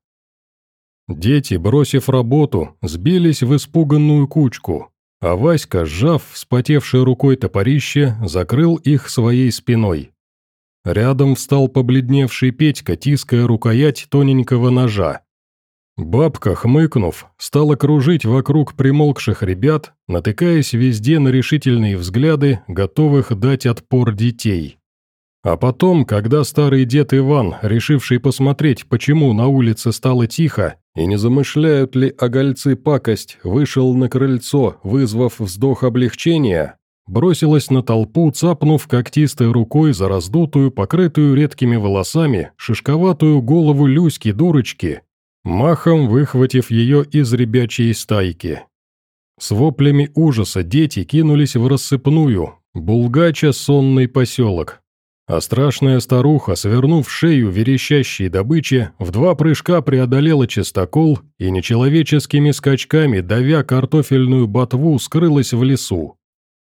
S1: Дети, бросив работу, сбились в испуганную кучку, а Васька, сжав вспотевшей рукой топорище, закрыл их своей спиной. Рядом встал побледневший Петька, тиская рукоять тоненького ножа. Бабка, хмыкнув, стала кружить вокруг примолкших ребят, натыкаясь везде на решительные взгляды, готовых дать отпор детей. А потом, когда старый дед Иван, решивший посмотреть, почему на улице стало тихо, и не замышляют ли огольцы пакость, вышел на крыльцо, вызвав вздох облегчения, бросилась на толпу, цапнув когтистой рукой за раздутую, покрытую редкими волосами, шишковатую голову Люськи-дурочки, махом выхватив ее из ребячьей стайки. С воплями ужаса дети кинулись в рассыпную, булгача сонный поселок. А страшная старуха, свернув шею верещащей добычи, в два прыжка преодолела частокол и нечеловеческими скачками, давя картофельную ботву, скрылась в лесу.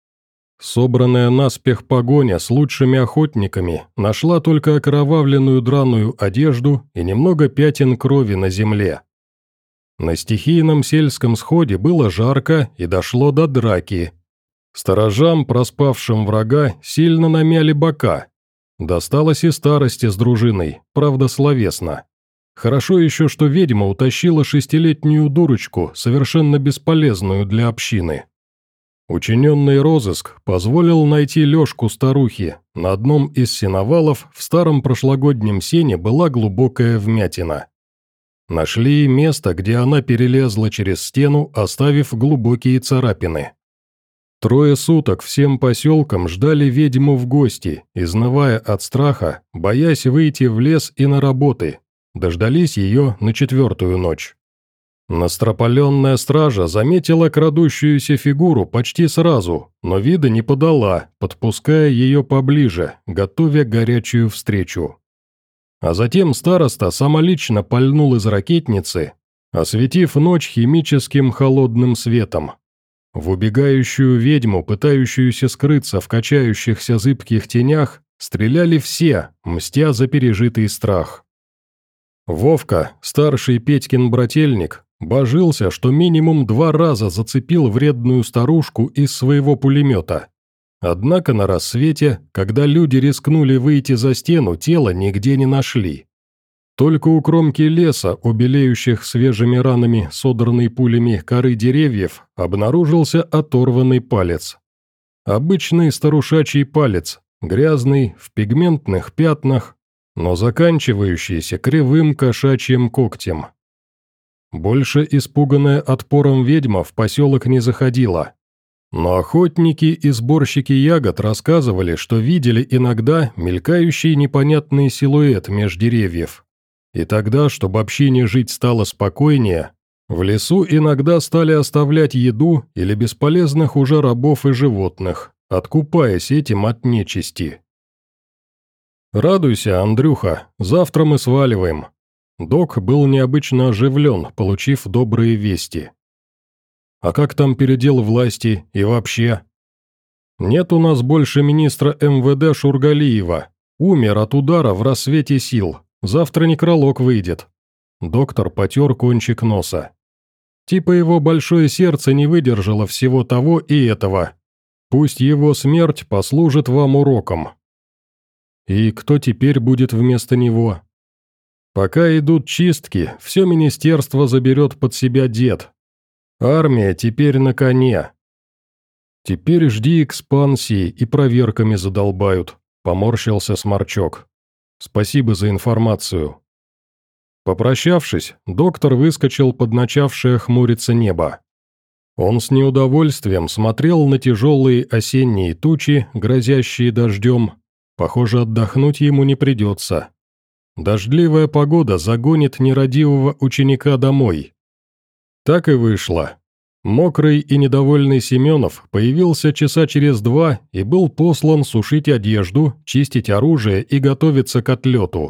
S1: Собранная наспех погоня с лучшими охотниками нашла только окровавленную драную одежду и немного пятен крови на земле. На стихийном сельском сходе было жарко и дошло до драки. Сторожам, проспавшим врага, сильно намяли бока. Досталось и старости с дружиной, правда словесно. Хорошо еще, что ведьма утащила шестилетнюю дурочку, совершенно бесполезную для общины. Учиненный розыск позволил найти лёжку старухи. На одном из сеновалов в старом прошлогоднем сене была глубокая вмятина. Нашли место, где она перелезла через стену, оставив глубокие царапины. Трое суток всем поселкам ждали ведьму в гости, изнывая от страха, боясь выйти в лес и на работы. Дождались ее на четвертую ночь. Настропаленная стража заметила крадущуюся фигуру почти сразу, но вида не подала, подпуская ее поближе, готовя горячую встречу. А затем староста самолично пальнул из ракетницы, осветив ночь химическим холодным светом. В убегающую ведьму, пытающуюся скрыться в качающихся зыбких тенях, стреляли все, мстя за пережитый страх. Вовка, старший Петькин брательник, божился, что минимум два раза зацепил вредную старушку из своего пулемета. Однако на рассвете, когда люди рискнули выйти за стену, тело нигде не нашли. Только у кромки леса, у белеющих свежими ранами, содранной пулями коры деревьев, обнаружился оторванный палец. Обычный старушачий палец, грязный, в пигментных пятнах, но заканчивающийся кривым кошачьим когтем. Больше испуганная отпором ведьма в поселок не заходила. Но охотники и сборщики ягод рассказывали, что видели иногда мелькающий непонятный силуэт меж деревьев. И тогда, чтобы общине жить стало спокойнее, в лесу иногда стали оставлять еду или бесполезных уже рабов и животных, откупаясь этим от нечисти. «Радуйся, Андрюха, завтра мы сваливаем». Док был необычно оживлен, получив добрые вести. «А как там передел власти и вообще?» «Нет у нас больше министра эм вэ дэ Шургалиева. Умер от удара в рассвете сил. Завтра некролог выйдет». Доктор потер кончик носа. «Типа его большое сердце не выдержало всего того и этого. Пусть его смерть послужит вам уроком». «И кто теперь будет вместо него?» «Пока идут чистки, все министерство заберет под себя дед. Армия теперь на коне». «Теперь жди экспансии и проверками задолбают», — поморщился Сморчок. «Спасибо за информацию». Попрощавшись, доктор выскочил под начавшее хмуриться небо. Он с неудовольствием смотрел на тяжелые осенние тучи, грозящие дождем. Похоже, отдохнуть ему не придется. Дождливая погода загонит нерадивого ученика домой. Так и вышло. Мокрый и недовольный Семенов появился часа через два и был послан сушить одежду, чистить оружие и готовиться к отлету.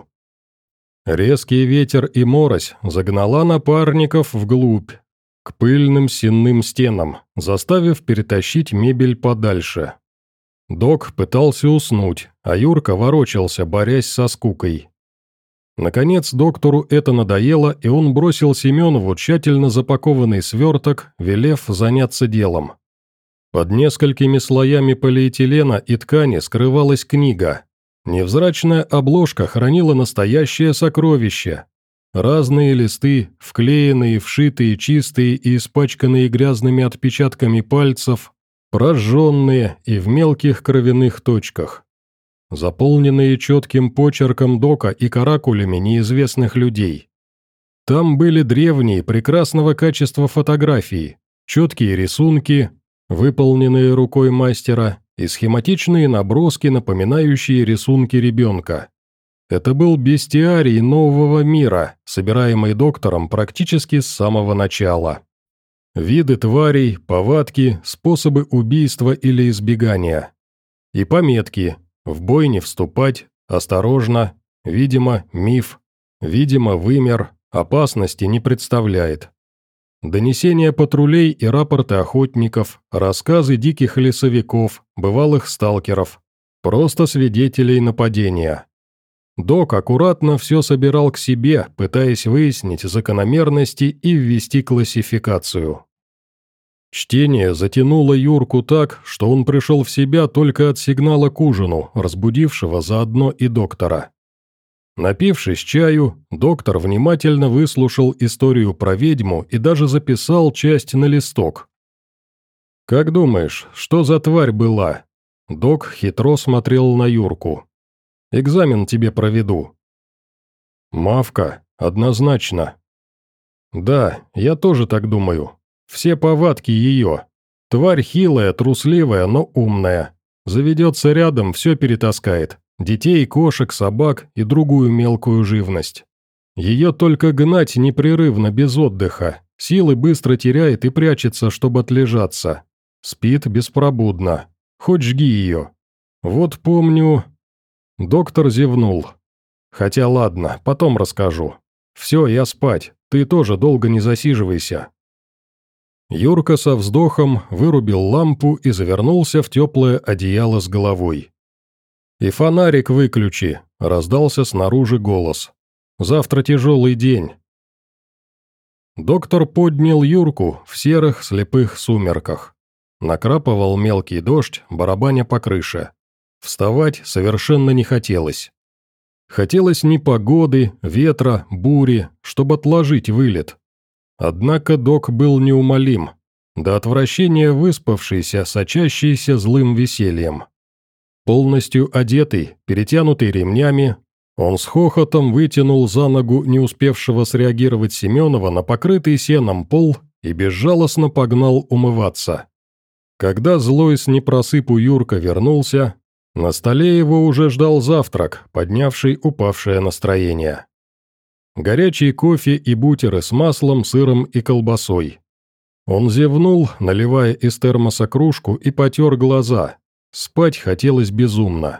S1: Резкий ветер и морось загнала напарников вглубь, к пыльным сенным стенам, заставив перетащить мебель подальше. Док пытался уснуть, а Юрка ворочался, борясь со скукой. Наконец доктору это надоело, и он бросил Семенову тщательно запакованный сверток, велев заняться делом. Под несколькими слоями полиэтилена и ткани скрывалась книга. Невзрачная обложка хранила настоящее сокровище. Разные листы, вклеенные, вшитые, чистые и испачканные грязными отпечатками пальцев, прожженные и в мелких кровяных точках. Заполненные четким почерком дока и каракулями неизвестных людей. Там были древние, прекрасного качества фотографии, четкие рисунки, выполненные рукой мастера, и схематичные наброски, напоминающие рисунки ребенка. Это был бестиарий нового мира, собираемый доктором практически с самого начала. Виды тварей, повадки, способы убийства или избегания. И пометки: в бой не вступать, осторожно, видимо, миф, видимо, вымер, опасности не представляет. Донесения патрулей и рапорты охотников, рассказы диких лесовиков, бывалых сталкеров, просто свидетелей нападения. Док аккуратно все собирал к себе, пытаясь выяснить закономерности и ввести классификацию. Чтение затянуло Юрку так, что он пришел в себя только от сигнала к ужину, разбудившего заодно и доктора. Напившись чаю, доктор внимательно выслушал историю про ведьму и даже записал часть на листок. «Как думаешь, что за тварь была?» Док хитро смотрел на Юрку. «Экзамен тебе проведу». «Мавка, однозначно». «Да, я тоже так думаю. Все повадки ее. Тварь хилая, трусливая, но умная. Заведется рядом, все перетаскает. Детей, кошек, собак и другую мелкую живность. Ее только гнать непрерывно, без отдыха. Силы быстро теряет и прячется, чтобы отлежаться. Спит беспробудно. Хоть жги ее. Вот помню...» Доктор зевнул. «Хотя ладно, потом расскажу. Все, я спать. Ты тоже долго не засиживайся». Юрка со вздохом вырубил лампу и завернулся в теплое одеяло с головой. «И фонарик выключи», — раздался снаружи голос. «Завтра тяжелый день». Доктор поднял Юрку в серых слепых сумерках. Накрапывал мелкий дождь, барабаня по крыше. Вставать совершенно не хотелось. Хотелось непогоды, ветра, бури, чтобы отложить вылет. Однако док был неумолим, до отвращения выспавшийся, сочащийся злым весельем. Полностью одетый, перетянутый ремнями, Он с хохотом вытянул за ногу не успевшего среагировать Семенова на покрытый сеном пол и безжалостно погнал умываться. Когда злой с непросыпу Юрка вернулся, на столе его уже ждал завтрак, поднявший упавшее настроение. Горячий кофе и бутеры с маслом, сыром и колбасой. Он зевнул, наливая из термоса кружку, и потер глаза. Спать хотелось безумно.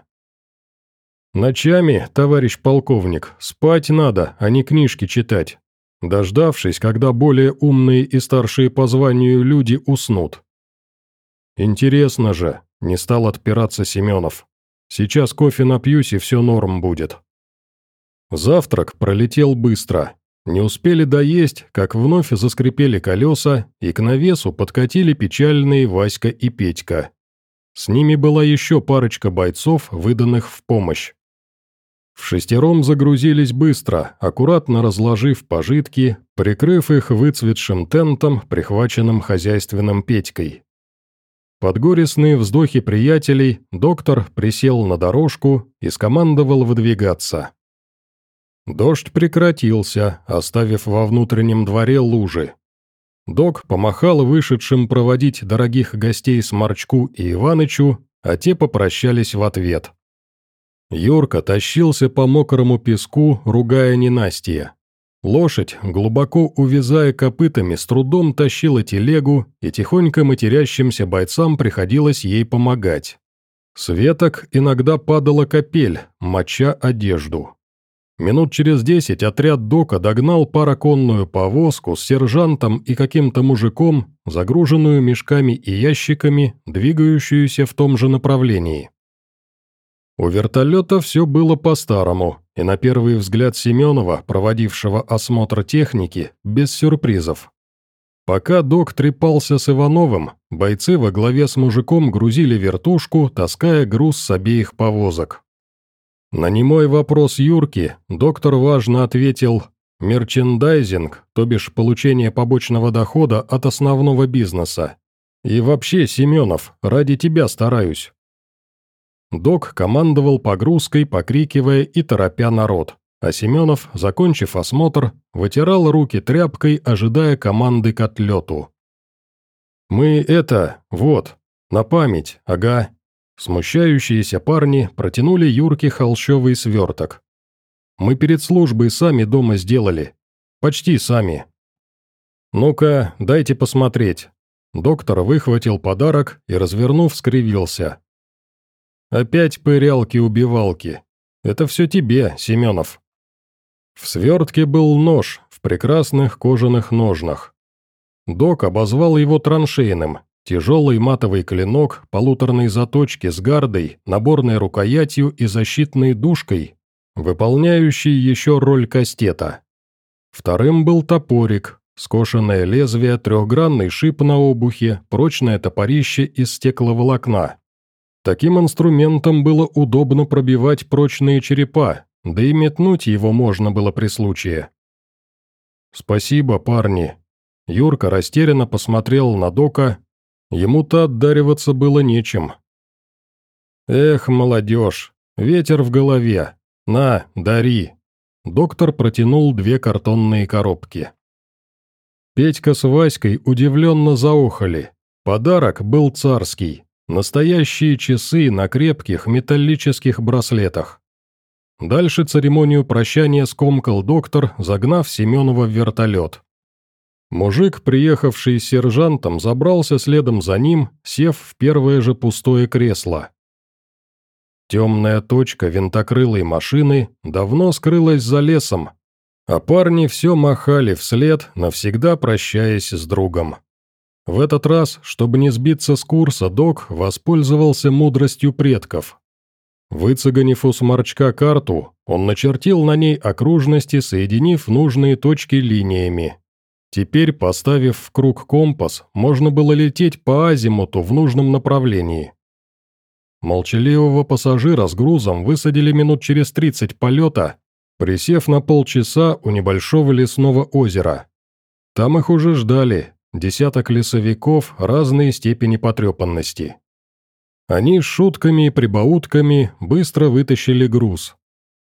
S1: «Ночами, товарищ полковник, спать надо, а не книжки читать», дождавшись, когда более умные и старшие по званию люди уснут. «Интересно же», — не стал отпираться Семенов. «Сейчас кофе напьюсь, и все норм будет». Завтрак пролетел быстро. Не успели доесть, как вновь заскрипели колеса, и к навесу подкатили печальные Васька и Петька. С ними была еще парочка бойцов, выданных в помощь. В шестером загрузились быстро, аккуратно разложив пожитки, прикрыв их выцветшим тентом, прихваченным хозяйственным Петькой. Под горестные вздохи приятелей доктор присел на дорожку и скомандовал выдвигаться. Дождь прекратился, оставив во внутреннем дворе лужи. Док помахал вышедшим проводить дорогих гостей Сморчку и Иванычу, а те попрощались в ответ. Юрка тащился по мокрому песку, ругая ненастье. Лошадь, глубоко увязая копытами, с трудом тащила телегу, и тихонько матерящимся бойцам приходилось ей помогать. С веток иногда падала капель, моча одежду. Минут через десять отряд Дока догнал параконную повозку с сержантом и каким-то мужиком, загруженную мешками и ящиками, двигающуюся в том же направлении. У вертолета все было по-старому, и на первый взгляд Семенова, проводившего осмотр техники, без сюрпризов. Пока Док трепался с Ивановым, бойцы во главе с мужиком грузили вертушку, таская груз с обеих повозок. На немой вопрос Юрки доктор важно ответил: «Мерчендайзинг, то бишь получение побочного дохода от основного бизнеса. И вообще, Семенов, ради тебя стараюсь». Док командовал погрузкой, покрикивая и торопя народ, а Семенов, закончив осмотр, вытирал руки тряпкой, ожидая команды к отлету. «Мы это, вот, на память, ага». Смущающиеся парни протянули Юрке холщовый сверток. «Мы перед службой сами дома сделали. Почти сами». «Ну-ка, дайте посмотреть». Доктор выхватил подарок и, развернув, скривился. «Опять пырялки-убивалки. Это все тебе, Семенов». В свертке был нож в прекрасных кожаных ножнах. Док обозвал его траншейным. Тяжелый матовый клинок, полуторной заточки с гардой, наборной рукоятью и защитной дужкой, выполняющий еще роль кастета. Вторым был топорик, скошенное лезвие, трехгранный шип на обухе, прочное топорище из стекловолокна. Таким инструментом было удобно пробивать прочные черепа, да и метнуть его можно было при случае. «Спасибо, парни». Юрка растерянно посмотрел на Дока. Ему-то отдариваться было нечем. «Эх, молодежь, ветер в голове. На, дари». Доктор протянул две картонные коробки. Петька с Васькой удивленно заохали. Подарок был царский. Настоящие часы на крепких металлических браслетах. Дальше церемонию прощания скомкал доктор, загнав Семенова в вертолет. Мужик, приехавший с сержантом, забрался следом за ним, сев в первое же пустое кресло. Темная точка винтокрылой машины давно скрылась за лесом, а парни все махали вслед, навсегда прощаясь с другом. В этот раз, чтобы не сбиться с курса, Док воспользовался мудростью предков. Выцеганив у Сморчка карту, он начертил на ней окружности, соединив нужные точки линиями. Теперь, поставив в круг компас, можно было лететь по азимуту в нужном направлении. Молчаливого пассажира с грузом высадили минут через тридцать полета, присев на полчаса у небольшого лесного озера. Там их уже ждали, десяток лесовиков разной степени потрепанности. Они с шутками и прибаутками быстро вытащили груз.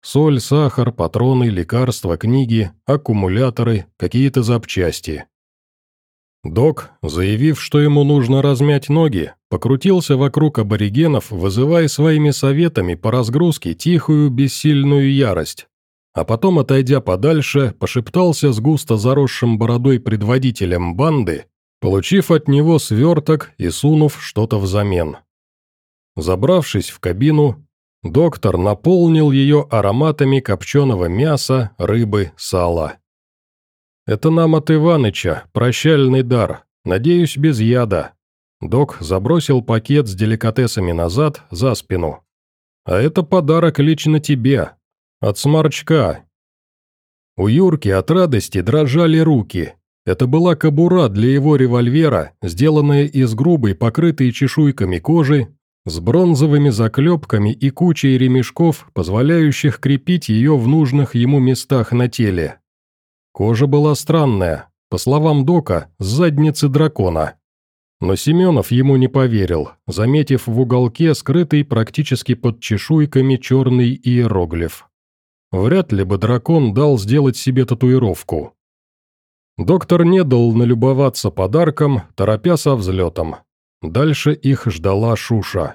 S1: Соль, сахар, патроны, лекарства, книги, аккумуляторы, какие-то запчасти. Док, заявив, что ему нужно размять ноги, покрутился вокруг аборигенов, вызывая своими советами по разгрузке тихую бессильную ярость. А потом, отойдя подальше, пошептался с густо заросшим бородой предводителем банды, получив от него сверток и сунув что-то взамен. Забравшись в кабину, доктор наполнил ее ароматами копченого мяса, рыбы, сала. «Это нам от Иваныча, прощальный дар, надеюсь, без яда». Док забросил пакет с деликатесами назад, за спину. «А это подарок лично тебе, от Сморчка». У Юрки от радости дрожали руки. Это была кобура для его револьвера, сделанная из грубой, покрытой чешуйками кожи, с бронзовыми заклепками и кучей ремешков, позволяющих крепить ее в нужных ему местах на теле. Кожа была странная, по словам Дока, с задницы дракона. Но Семенов ему не поверил, заметив в уголке скрытый практически под чешуйками черный иероглиф. Вряд ли бы дракон дал сделать себе татуировку. Доктор не дал налюбоваться подарком, торопя со взлетом. Дальше их ждала Шуша.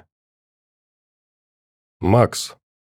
S1: Макс.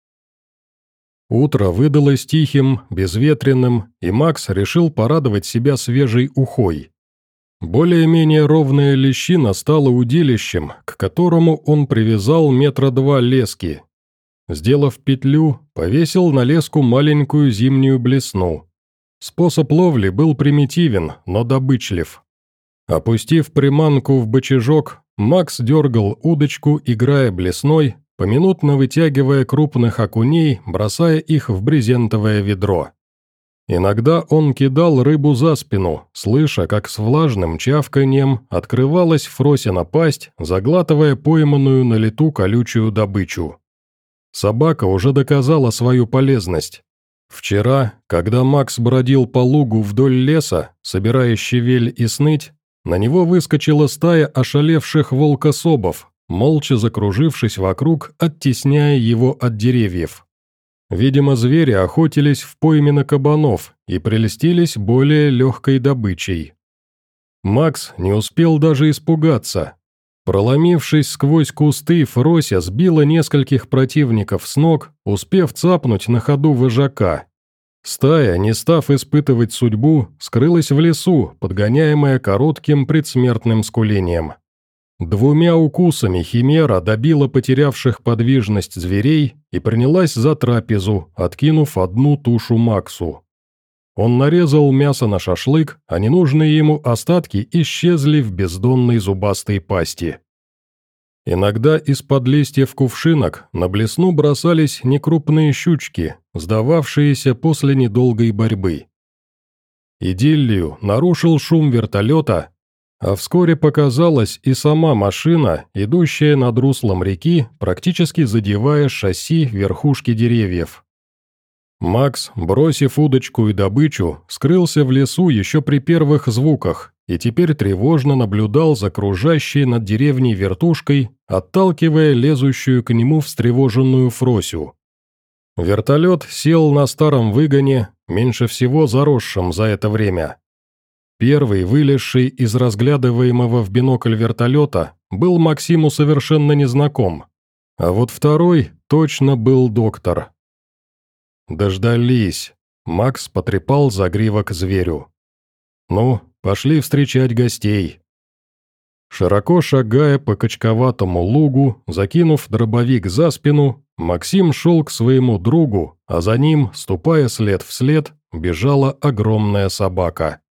S1: Утро выдалось тихим, безветренным, и Макс решил порадовать себя свежей ухой. Более-менее ровная лещина стала удилищем, к которому он привязал метра два лески. Сделав петлю, повесил на леску маленькую зимнюю блесну. Способ ловли был примитивен, но добычлив. Опустив приманку в бочажок, Макс дергал удочку, играя блесной, поминутно вытягивая крупных окуней, бросая их в брезентовое ведро. Иногда он кидал рыбу за спину, слыша, как с влажным чавканьем открывалась Фросина пасть, заглатывая пойманную на лету колючую добычу. Собака уже доказала свою полезность. Вчера, когда Макс бродил по лугу вдоль леса, собирая щавель и сныть, на него выскочила стая ошалевших волкособов, молча закружившись вокруг, оттесняя его от деревьев. Видимо, звери охотились в пойме на кабанов и прельстились более легкой добычей. Макс не успел даже испугаться. Проломившись сквозь кусты, Фрося сбила нескольких противников с ног, успев цапнуть на ходу вожака. Стая, не став испытывать судьбу, скрылась в лесу, подгоняемая коротким предсмертным скулением. Двумя укусами химера добила потерявших подвижность зверей и принялась за трапезу, откинув одну тушу Максу. Он нарезал мясо на шашлык, а ненужные ему остатки исчезли в бездонной зубастой пасти. Иногда из-под листьев кувшинок на блесну бросались некрупные щучки, сдававшиеся после недолгой борьбы. Идиллию нарушил шум вертолета, а вскоре показалась и сама машина, идущая над руслом реки, практически задевая шасси верхушки деревьев. Макс, бросив удочку и добычу, скрылся в лесу еще при первых звуках и теперь тревожно наблюдал за кружащей над деревней вертушкой, отталкивая лезущую к нему встревоженную Фросю. Вертолет сел на старом выгоне, меньше всего заросшем за это время. Первый, вылезший из разглядываемого в бинокль вертолета, был Максиму совершенно незнаком, а вот второй точно был доктор. «Дождались», — Макс потрепал загривок зверю. «Ну, пошли встречать гостей». Широко шагая по качковатому лугу, закинув дробовик за спину, Максим шел к своему другу, а за ним, ступая след в след, бежала огромная собака.